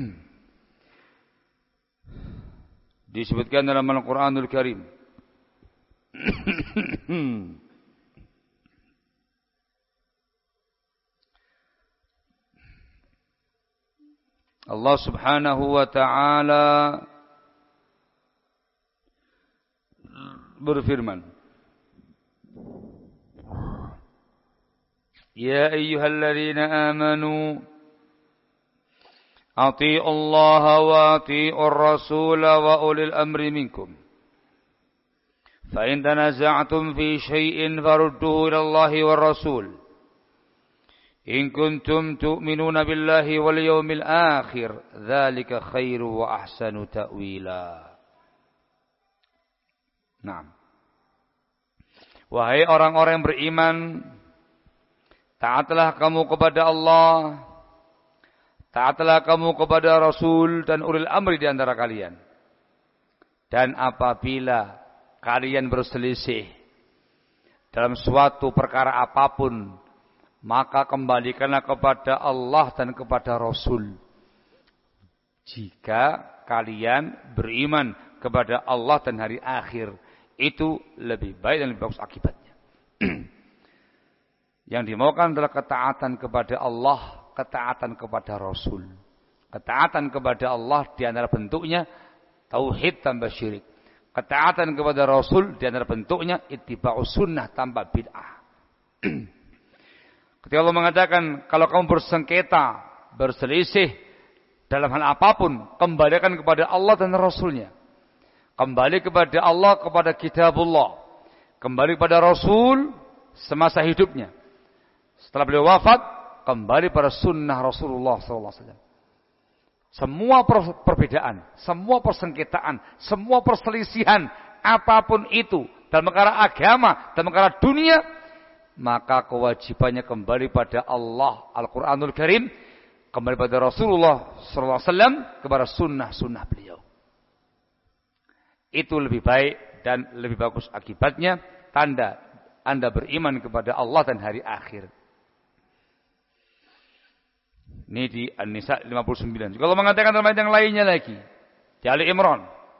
Disebutkan dalam Al-Quranul Karim. Allah Subhanahu wa ta'ala berfirman, Ya ayyuhalladzina amanu ati'u Allah wa ati'u ar-rasul wa ulil amri minkum. Fa in tanaza'tum fi syai'in farudduhu ila Allah wa rasul. In kuntum tu'minuna billahi wal yawmil akhir, dzalika khairu wa ahsanu ta'wila. Naam. Wahai orang-orang yang beriman, taatlah kamu kepada Allah, taatlah kamu kepada Rasul dan ulil amri di antara kalian. Dan apabila kalian berselisih dalam suatu perkara apapun, maka kembalikanlah kepada Allah dan kepada Rasul. Jika kalian beriman kepada Allah dan hari akhir, itu lebih baik dan lebih bagus akibatnya. Yang dimaukan adalah ketaatan kepada Allah, ketaatan kepada Rasul. Ketaatan kepada Allah di antara bentuknya tauhid tanpa syirik. Ketaatan kepada Rasul di antara bentuknya ittiba'us sunnah tanpa bid'ah. Ketika Allah mengatakan, kalau kamu bersengketa, berselisih dalam hal apapun, kembalikan kepada Allah dan Rasulnya. Kembali kepada Allah, kepada kitabullah. Kembali kepada Rasul semasa hidupnya. Setelah beliau wafat, kembali pada sunnah Rasulullah SAW. Semua perbedaan, semua persengketaan, semua perselisihan, apapun itu, dalam perkara agama, dalam perkara dunia, maka kewajibannya kembali pada Allah, Al-Quranul Karim, kembali pada Rasulullah SAW, kepada sunnah-sunnah beliau. Itu lebih baik dan lebih bagus akibatnya, tanda Anda beriman kepada Allah dan hari akhir. Ini di An-Nisa 59. Kalau mengatakan dalam ayat yang lainnya lagi, di Ali Imran,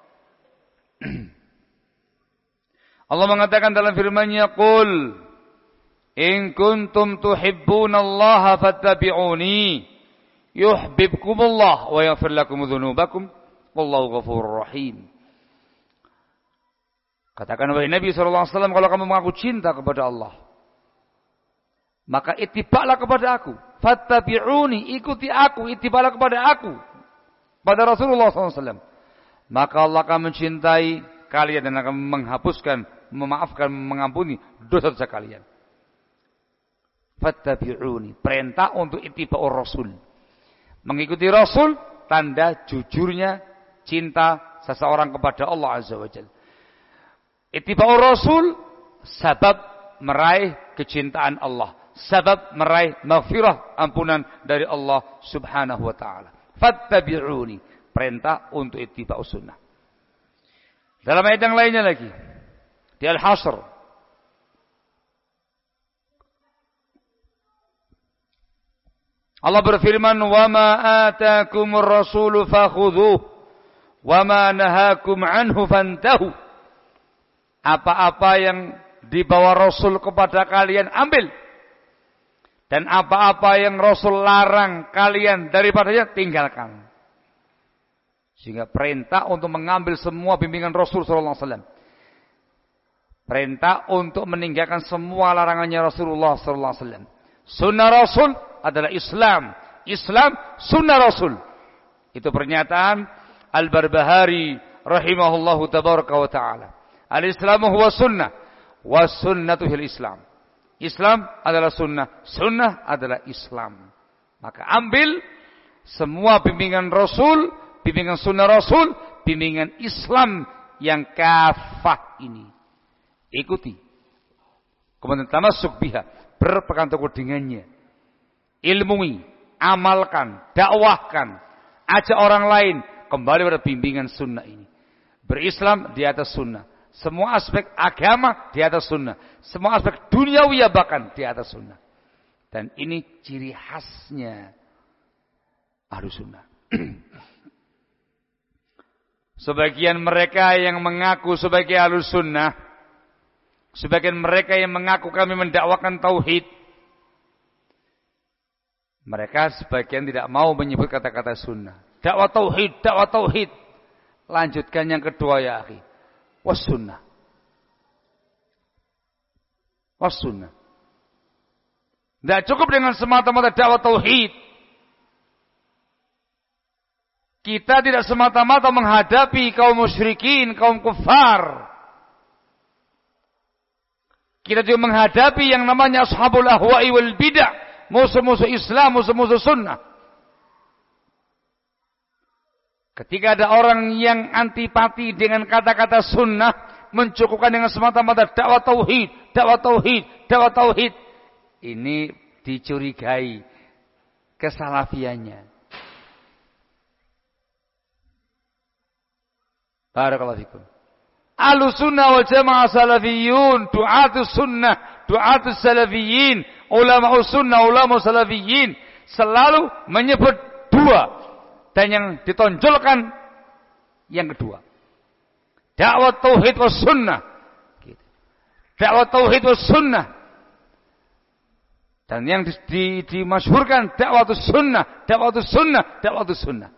Allah mengatakan dalam firman-Nya, "Qul in kuntum tuhibbunallaha fattabi'uni yuhibbukumullah wa yaghfir lakum dzunubakum wallahu ghafurur rahim." Katakan wahai Nabi SAW, kalau kamu mengaku cinta kepada Allah, maka ittiba'lah kepada aku. Fattabi'uni, ikuti aku, ittiba'lah kepada aku, pada Rasulullah SAW. Maka Allah akan mencintai kalian dan akan menghapuskan, memaafkan, mengampuni dosa-dosa kalian. Fattabi'uni, perintah untuk ittiba'ur Rasul. Mengikuti Rasul, tanda jujurnya cinta seseorang kepada Allah Azza wa Jalla. Ittiba'ur Rasul, sabab meraih kecintaan Allah. Sebab meraih maghfirah, ampunan dari Allah Subhanahu wa ta'ala. fattabi'uni. Perintah untuk ittiba'us sunnah. Dalam ayat yang lainnya lagi, di Al-Hasr, Allah berfirman, "Wa ma ataakumur rasulu fakhudhuhu wa ma nahakum anhu fantahu." Apa-apa yang dibawa Rasul kepada kalian ambil, dan apa-apa yang Rasul larang kalian daripadanya tinggalkan. Sehingga perintah untuk mengambil semua bimbingan Rasul sallallahu alaihi wasallam. Perintah untuk meninggalkan semua larangannya Rasulullah sallallahu alaihi wasallam. Sunnah Rasul adalah Islam. Islam sunnah Rasul. Itu pernyataan Al-Barbahari rahimahullahu tabaraka wa ta'ala. Al-Islamu huwa sunnah wa sunnatu hil Islam. Islam adalah sunnah, sunnah adalah Islam. Maka ambil semua bimbingan Rasul, bimbingan sunnah Rasul, bimbingan Islam yang kafah ini. Ikuti. Kemudian tamassuk biha, berpegang teguh dengannya. Ilmui, amalkan, dakwahkan, ajak orang lain kembali pada bimbingan sunnah ini. Berislam di atas sunnah. Semua aspek agama di atas sunnah. Semua aspek duniawi bahkan di atas sunnah. Dan ini ciri khasnya Ahlus Sunnah. Sebagian mereka yang mengaku sebagai Ahlus Sunnah, sebagian mereka yang mengaku kami mendakwakan tauhid, mereka sebagian tidak mau menyebut kata-kata sunnah. Dakwah tauhid, dakwah tauhid. Lanjutkan yang kedua ya akhi. Was sunnah. Was sunnah. Tidak cukup dengan semata-mata dakwah tauhid. Kita tidak semata-mata menghadapi kaum musyrikin, kaum kufar. Kita juga menghadapi yang namanya ashabul ahwa'i wal bid'ah, musuh-musuh Islam, musuh-musuh sunnah. Ketika ada orang yang antipati dengan kata-kata sunnah, mencukupkan dengan semata-mata dakwah tauhid, dakwah tauhid, dakwah tauhid, ini dicurigai kesalafiannya. Barakallahu fikum. Ahlus sunnah wal jamaah salafiyun, du'atus sunnah, du'atus salafiyin, ulama sunnah, ulama salafiyin, selalu menyebut dua, dan yang ditonjolkan yang kedua. Dakwah tauhid was sunnah. Dakwah tauhid was sunnah. Dan yang dimasyhurkan dakwah sunnah, dakwah sunnah, dakwah sunnah.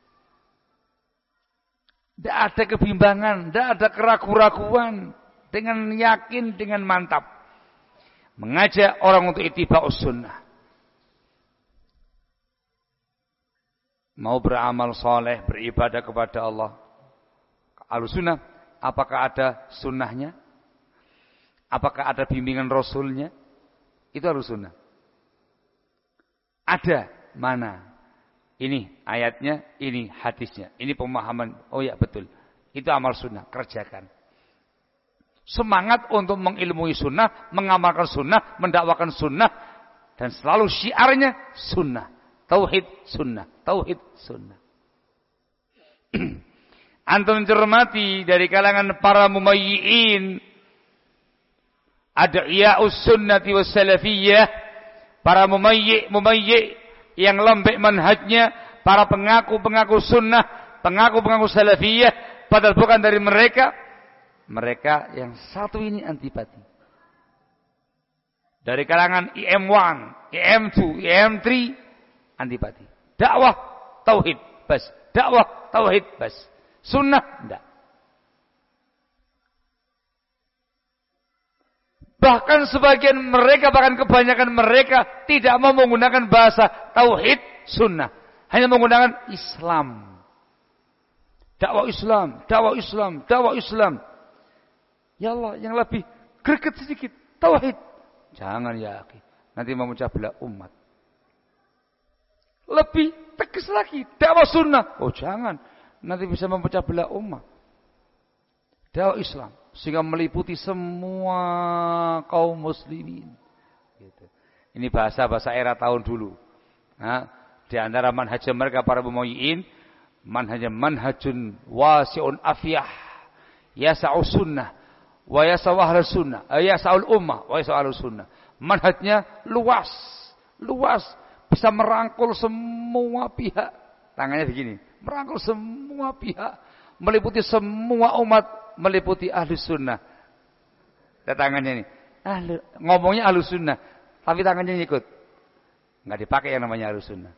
Tidak ada kebimbangan, tidak ada keraguan-raguan, dengan yakin, dengan mantap mengajak orang untuk ittiba'us sunnah. Mau beramal soleh, beribadah kepada Allah, Ahlus sunnah, apakah ada sunnahnya? Apakah ada bimbingan Rasulnya? Itu Ahlus sunnah. Ada, mana? Ini ayatnya, ini hadisnya, ini pemahaman. Oh ya betul, itu amal sunnah, kerjakan. Semangat untuk mengilmui sunnah, mengamalkan sunnah, mendakwakan sunnah, dan selalu syiarnya sunnah, tauhid sunnah, tauhid sunnah. Antum cermati dari kalangan para mumayyi'in, ad'iya'us sunnati was salafiyah, para mumayyi' yang lembek manhajnya, para pengaku-pengaku sunnah, pengaku-pengaku salafiyah, padahal bukan dari mereka. Mereka yang satu ini antipati. Dari kalangan IM1, IM2, IM3, antipati. Dakwah tauhid bas, dakwah tauhid bas. Sunnah enggak. Bahkan sebagian mereka, bahkan kebanyakan mereka tidak mau menggunakan bahasa tauhid sunnah, hanya menggunakan Islam. Dakwah Islam, dakwah Islam, dakwah Islam. Ya Allah, yang lebih greget sedikit, tauhid. Jangan ya akhi, nanti memecah belah umat. Lebih tegas lagi, dakwah sunnah. Oh jangan, nanti bisa memecah belah umat. Dakwah Islam, sehingga meliputi semua kaum muslimin. Gitu. Ini bahasa era tahun dulu. Nah, Di antara manhaj mereka para mumayyi'in, manhajun wasi'un afiyah, yasa'u sunnah, wa yasa'u ahlus sunnah, yasa'ul ummah, wa yasa'u ahlus sunnah. Manhajnya luas, bisa merangkul semua pihak. Tangannya begini, merangkul semua pihak, meliputi semua umat, meliputi ahlus sunnah. Tangannya ini, ngomongnya ahlus sunnah, tapi tangannya ngikut. Enggak dipakai yang namanya ahlus sunnah.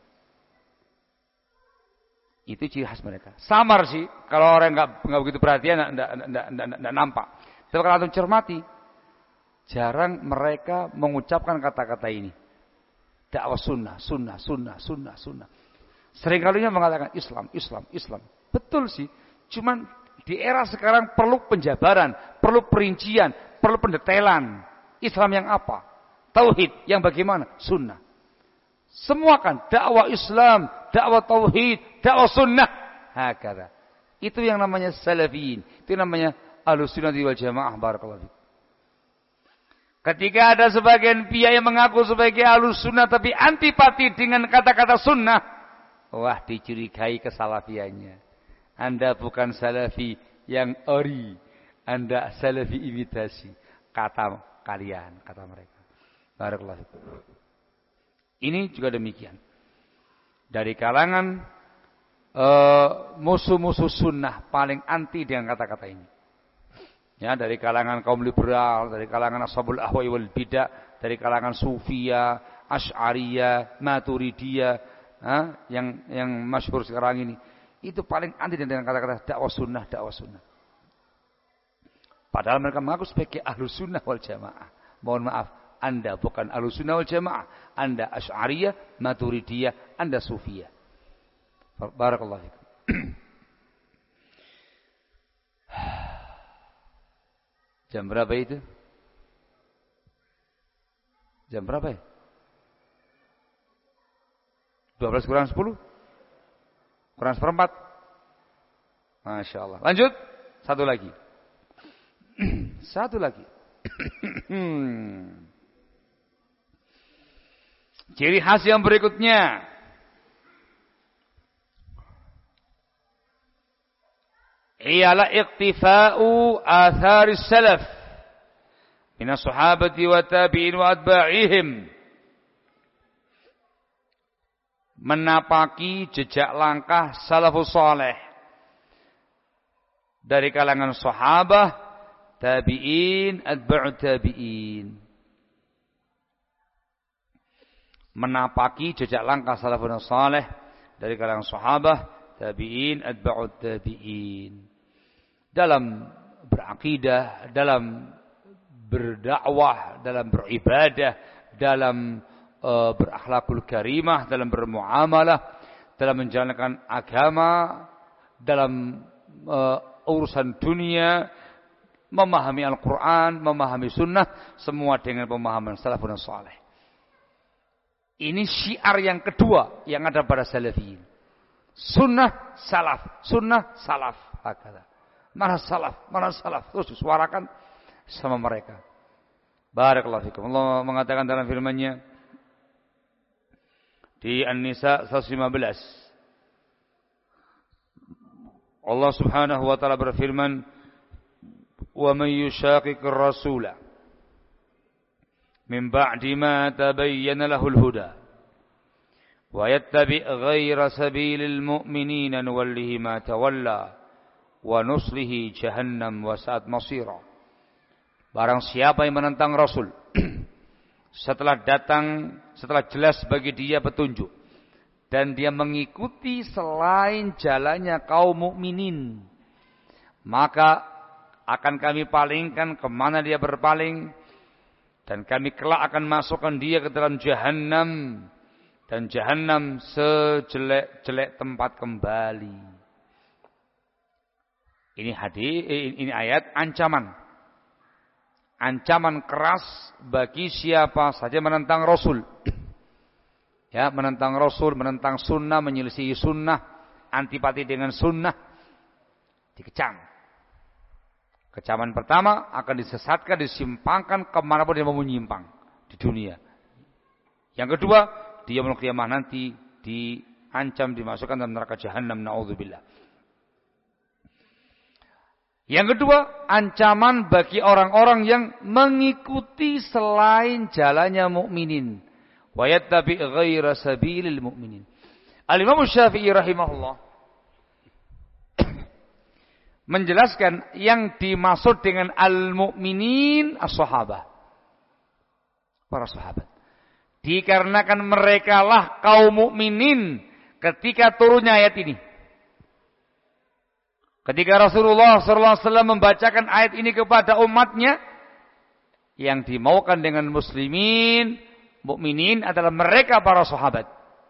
Itu ciri khas mereka. Samar sih, kalau orang enggak begitu perhatian, enggak nampak. Tapi kalau antum cermati, jarang mereka mengucapkan kata-kata ini. Dakwah sunnah. Seringkalinya mengatakan Islam. Betul sih. Cuman di era sekarang perlu penjabaran, perlu perincian, perlu pendetailan. Islam yang apa? Tauhid yang bagaimana? Sunnah. Semua kan dakwah Islam, dakwah tauhid, dakwah sunnah. Hakala. Itu yang namanya salafiyin. Itu namanya Ahlussunnah wal Jamaah. Barakallahu fiik. Ketika ada sebagian pihak yang mengaku sebagai Ahlussunnah tapi antipati dengan kata-kata sunnah, wah, dicurigai kesalafiannya. Anda bukan salafi yang ori, Anda salafi imitasi. Kata kalian, kata mereka. Barakallahu fiik. Ini juga demikian. Dari kalangan musuh-musuh sunnah paling anti dengan kata-kata ini. Ya, dari kalangan kaum liberal, dari kalangan ashabul ahwa'i wal bidah, dari kalangan sufia, asy'ariyah, maturidiyah, yang masyhur sekarang ini. Itu paling anti dengan kata-kata dakwah sunnah. Padahal mereka mengaku sebagai ahlus sunnah wal jamaah. Mohon maaf, Anda bukan ahlus sunnah wal jamaah. Anda asy'ariyah, maturidiyah, Anda sufiyah. Barakallahu fikum. Jam berapa itu? Jam berapa ya? 12 kurang 10? Kurang seperempat? Masya Allah. Lanjut. Satu lagi. Ciri khas yang berikutnya. Ialah iqtifa'u atharis salaf minas sahabati wa tabi'in wa atba'ihim. Menapaki jejak langkah salafus saleh dari kalangan sahabah, tabi'in, atba'ut tabi'in. Menapaki jejak langkah salafus saleh dari kalangan sahabah, tabi'in, atba'ut tabi'in. Dalam berakidah, dalam berdakwah, dalam beribadah, dalam berakhlakul karimah, dalam bermuamalah, dalam menjalankan agama, dalam urusan dunia, memahami Al-Quran, memahami sunnah, semua dengan pemahaman salafun salih. Ini syiar yang kedua yang ada pada salafiyin. Sunnah salaf. Hakala. Mana salaf. Terus disuarakan sama mereka. Barakallahu fikum. Allah mengatakan dalam firman-Nya di An-Nisa 115. Allah Subhanahu wa taala berfirman, "Wa may yushaqiqir rasula min ba'di ma tabayyana lahul huda wa yattabi' ghayra sabilil mu'minina nuwallihi ma tawalla wa nuslihi jahannam wa sa'at masira." Barang siapa yang menentang Rasul setelah jelas bagi dia petunjuk dan dia mengikuti selain jalannya kaum mukminin, maka akan kami palingkan kemana dia berpaling, dan kami kelak akan masukkan dia ke dalam jahannam, dan jahannam sejelek-jelek tempat kembali. Ini ayat ancaman keras bagi siapa saja menentang Rasul. Ya, menentang Rasul, menentang sunnah, menyelisihi sunnah, antipati dengan sunnah, dikecam. Kecaman pertama akan disesatkan, disimpangkan kemanapun dia mau menyimpang di dunia. Yang kedua, dia yaumul qiyamah nanti diancam dimasukkan dalam neraka jahanam, naudzubillah. Yang kedua, ancaman bagi orang-orang yang mengikuti selain jalannya mukminin, wa yattabi' ghaira sabilil mukminin. Al-Imam Syafi'i rahimahullah menjelaskan yang dimaksud dengan al-mukminin as-sahabah, para sahabat. Dikarenakan merekalah kaum mukminin ketika turunnya ayat ini. Ketika Rasulullah SAW membacakan ayat ini kepada umatnya, yang dimaukan dengan muslimin, mukminin adalah mereka para sahabat.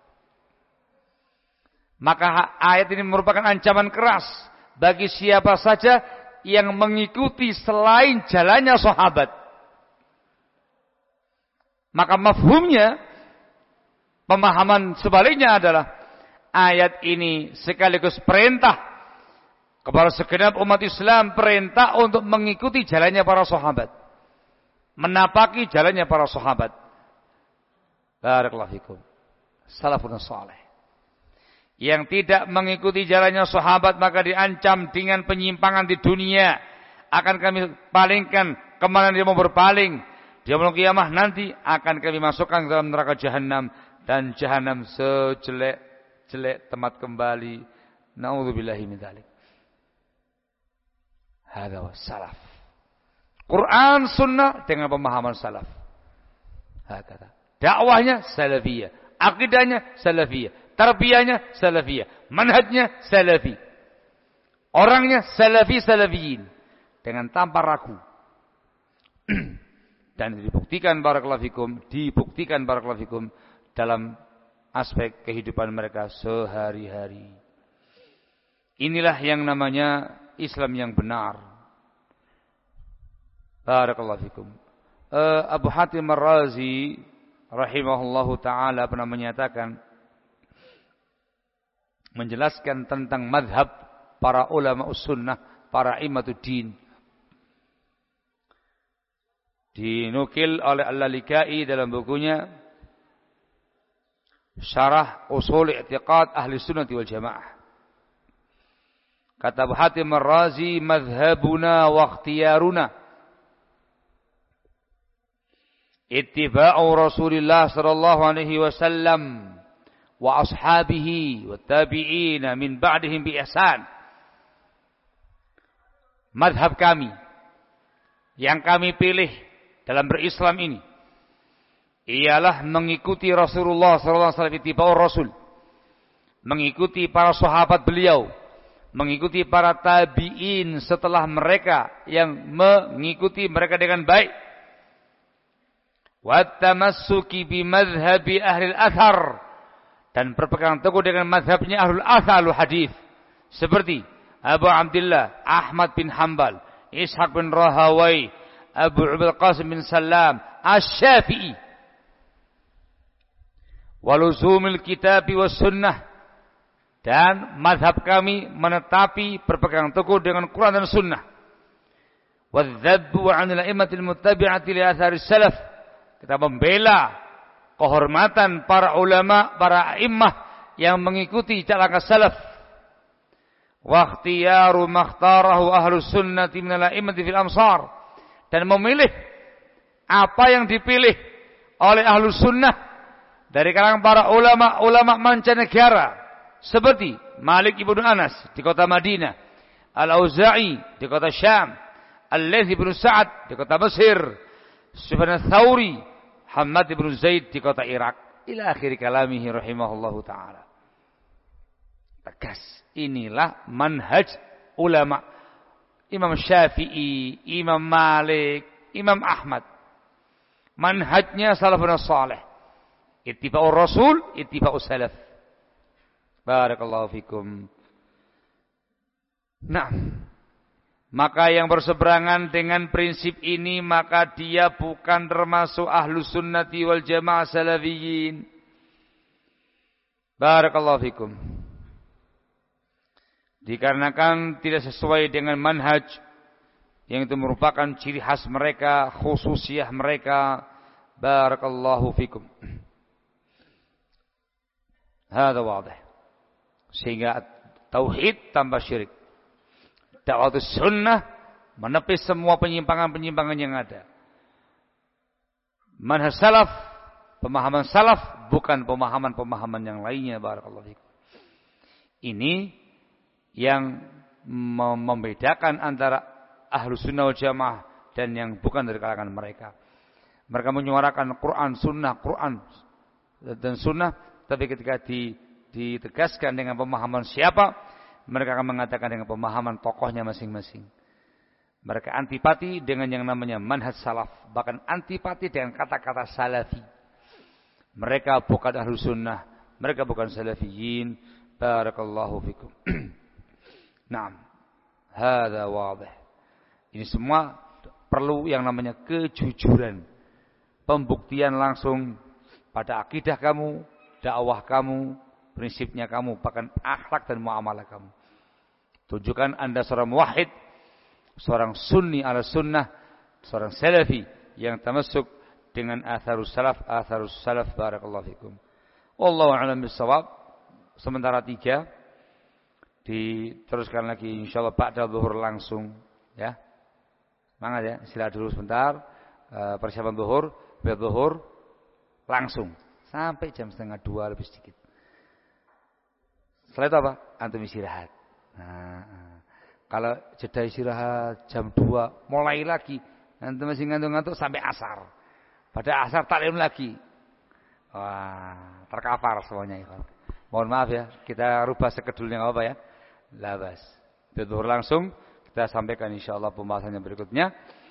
Maka ayat ini merupakan ancaman keras bagi siapa saja yang mengikuti selain jalannya sahabat. Maka mafhumnya, pemahaman sebaliknya adalah ayat ini sekaligus perintah kepada segenap umat Islam, perintah untuk mengikuti jalannya para sahabat, menapaki jalannya para sahabat. Barakallahu fikum. Salafun salih. Yang tidak mengikuti jalannya sahabat maka diancam dengan penyimpangan di dunia. Akan kami palingkan kemana dia mau berpaling. Di yaumul qiyamah nanti akan kami masukkan dalam neraka jahanam, dan jahanam sejelek-jelek tempat kembali. Na'udzubillahi min dzalik. Hadza wassalaf. Quran sunnah dengan pemahaman salaf. Hakata. Dakwahnya salafiyah, akidahnya salafiyah, tarbiyahnya salafiyah, manhajnya salafi. Orangnya salafiyin dengan tanpa ragu. Dan dibuktikan barakallahu fikum dalam aspek kehidupan mereka sehari-hari. Inilah yang namanya Islam yang benar. Barakallahu fikum. Abu Hatim Ar-Razi rahimahullahu taala pernah menyatakan, menjelaskan tentang madhab para ulama sunnah, para imatuddin. Dinukil oleh Al-Lalikai dalam bukunya Syarah Ushul I'tiqad Ahli Sunnati wal Jamaah. Kata Abu Hatim Ar-Razi, madhabuna wa ikhtiyaruna ittiba'u Rasulillah sallallahu alaihi wasallam wa ashabihi wa tabi'ina min ba'dihim bi ihsan. Madhab kami yang kami pilih dalam berislam ini ialah mengikuti Rasulullah sallallahu alaihi wasallam, ittiba'ur Rasul, mengikuti para sahabat beliau, mengikuti para tabi'in setelah mereka yang mengikuti mereka dengan baik. Wattamassuki bimadhhabi ahli al-athar, dan berpegang teguh dengan madhabnya ahlul athar hadis, seperti Abu Abdullah Ahmad bin Hanbal, Ishaq bin Rahawai, Abu Ubaid Qasim bin Salam, Asy-Syafi'i. Waluzumil kitabi was sunnah, dan madhab kami menetapi berpegang teguh dengan Quran dan Sunnah. Wadzabbu 'anil a'immatil muttabi'ati li atharis salaf, kita membela kehormatan para ulama, para a'immah yang mengikuti langkah salaf. Wa ikhtiyaru makhtarahu ahlus sunnati minal a'immati fil amsar, dan memilih apa yang dipilih oleh ahlus sunnah dari kalangan para ulama mancanegara, seperti Malik ibnu Anas di kota Madinah, Al-Auza'i di kota Syam, Al-Laits ibnu Sa'ad di kota Mesir, Sufyan ats-Tsauri, Hammad ibnu Zaid di kota Irak, ila akhir kalamihi rahimahullahu ta'ala. Tegas, inilah manhaj ulama. Imam Syafi'i, Imam Malik, Imam Ahmad. Manhajnya salafun salih. Ittiba'ur Rasul, ittiba'us salaf. Barakallahu fikum. Nah, maka yang berseberangan dengan prinsip ini, maka dia bukan termasuk ahlus sunnati wal jamaah salafiyin. Barakallahu fikum. Dikarenakan tidak sesuai dengan manhaj yang itu merupakan ciri khas mereka, khususiyah mereka. Barakallahu fikum. Hada wadih. Sehingga tauhid tanpa syirik. Dakwah sunnah menepis semua penyimpangan-penyimpangan yang ada. Manhaj salaf, pemahaman salaf bukan pemahaman-pemahaman yang lainnya. Barakallahu fikum. Ini yang membedakan antara Ahlus Sunnah wal Jamaah dan yang bukan dari kalangan mereka. Mereka menyuarakan Quran dan Sunnah, tapi ketika ditegaskan dengan pemahaman siapa, mereka akan mengatakan dengan pemahaman tokohnya masing-masing. Mereka antipati dengan yang namanya manhaj salaf, bahkan antipati dengan kata-kata salafi. Mereka bukan Ahlus Sunnah, mereka bukan salafiyin. Barakallahu fikum. Naam. Hada wadih. Ini semua perlu yang namanya kejujuran. Pembuktian langsung pada akidah kamu, dakwah kamu, prinsipnya kamu, bahkan akhlak dan muamalah kamu. Tunjukkan Anda seorang muwahhid, seorang sunni ala sunnah, seorang salafi yang tamasuk dengan atharus salaf. Barakallahu fikum. Wallahu a'lam bissawab. Sementara 3 diteruskan lagi insyaallah ba'da zuhur langsung ya. Semangat ya, istirahat dulu sebentar, persiapan zuhur, biar zuhur langsung sampai jam 1:30 lebih sedikit. Setelah itu apa? Antum istirahat. Nah, kalau jeda istirahat jam 2 mulai lagi, antum masih ngantuk-ngantuk sampai asar. Pada asar taklim lagi. Wah, terkafar semuanya ya. Mohon maaf ya, kita rubah skedulnya apa ya? Labas. Zuhur langsung kita sampaikan insyaallah pembahasannya berikutnya.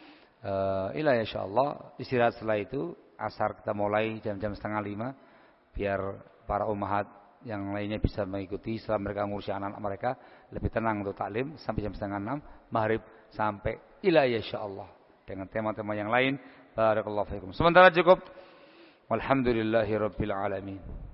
Ila insyaallah istirahat setelah itu asar kita mulai jam-jam 4:30 biar para ummahat yang lainnya bisa mengikuti setelah mereka ngurusi anak-anak mereka lebih tenang untuk taklim sampai jam 5:30 maghrib sampai ila insyaallah dengan tema-tema yang lain. Barakallahu fiikum. Sementara cukup. Walhamdulillahirabbil alamin.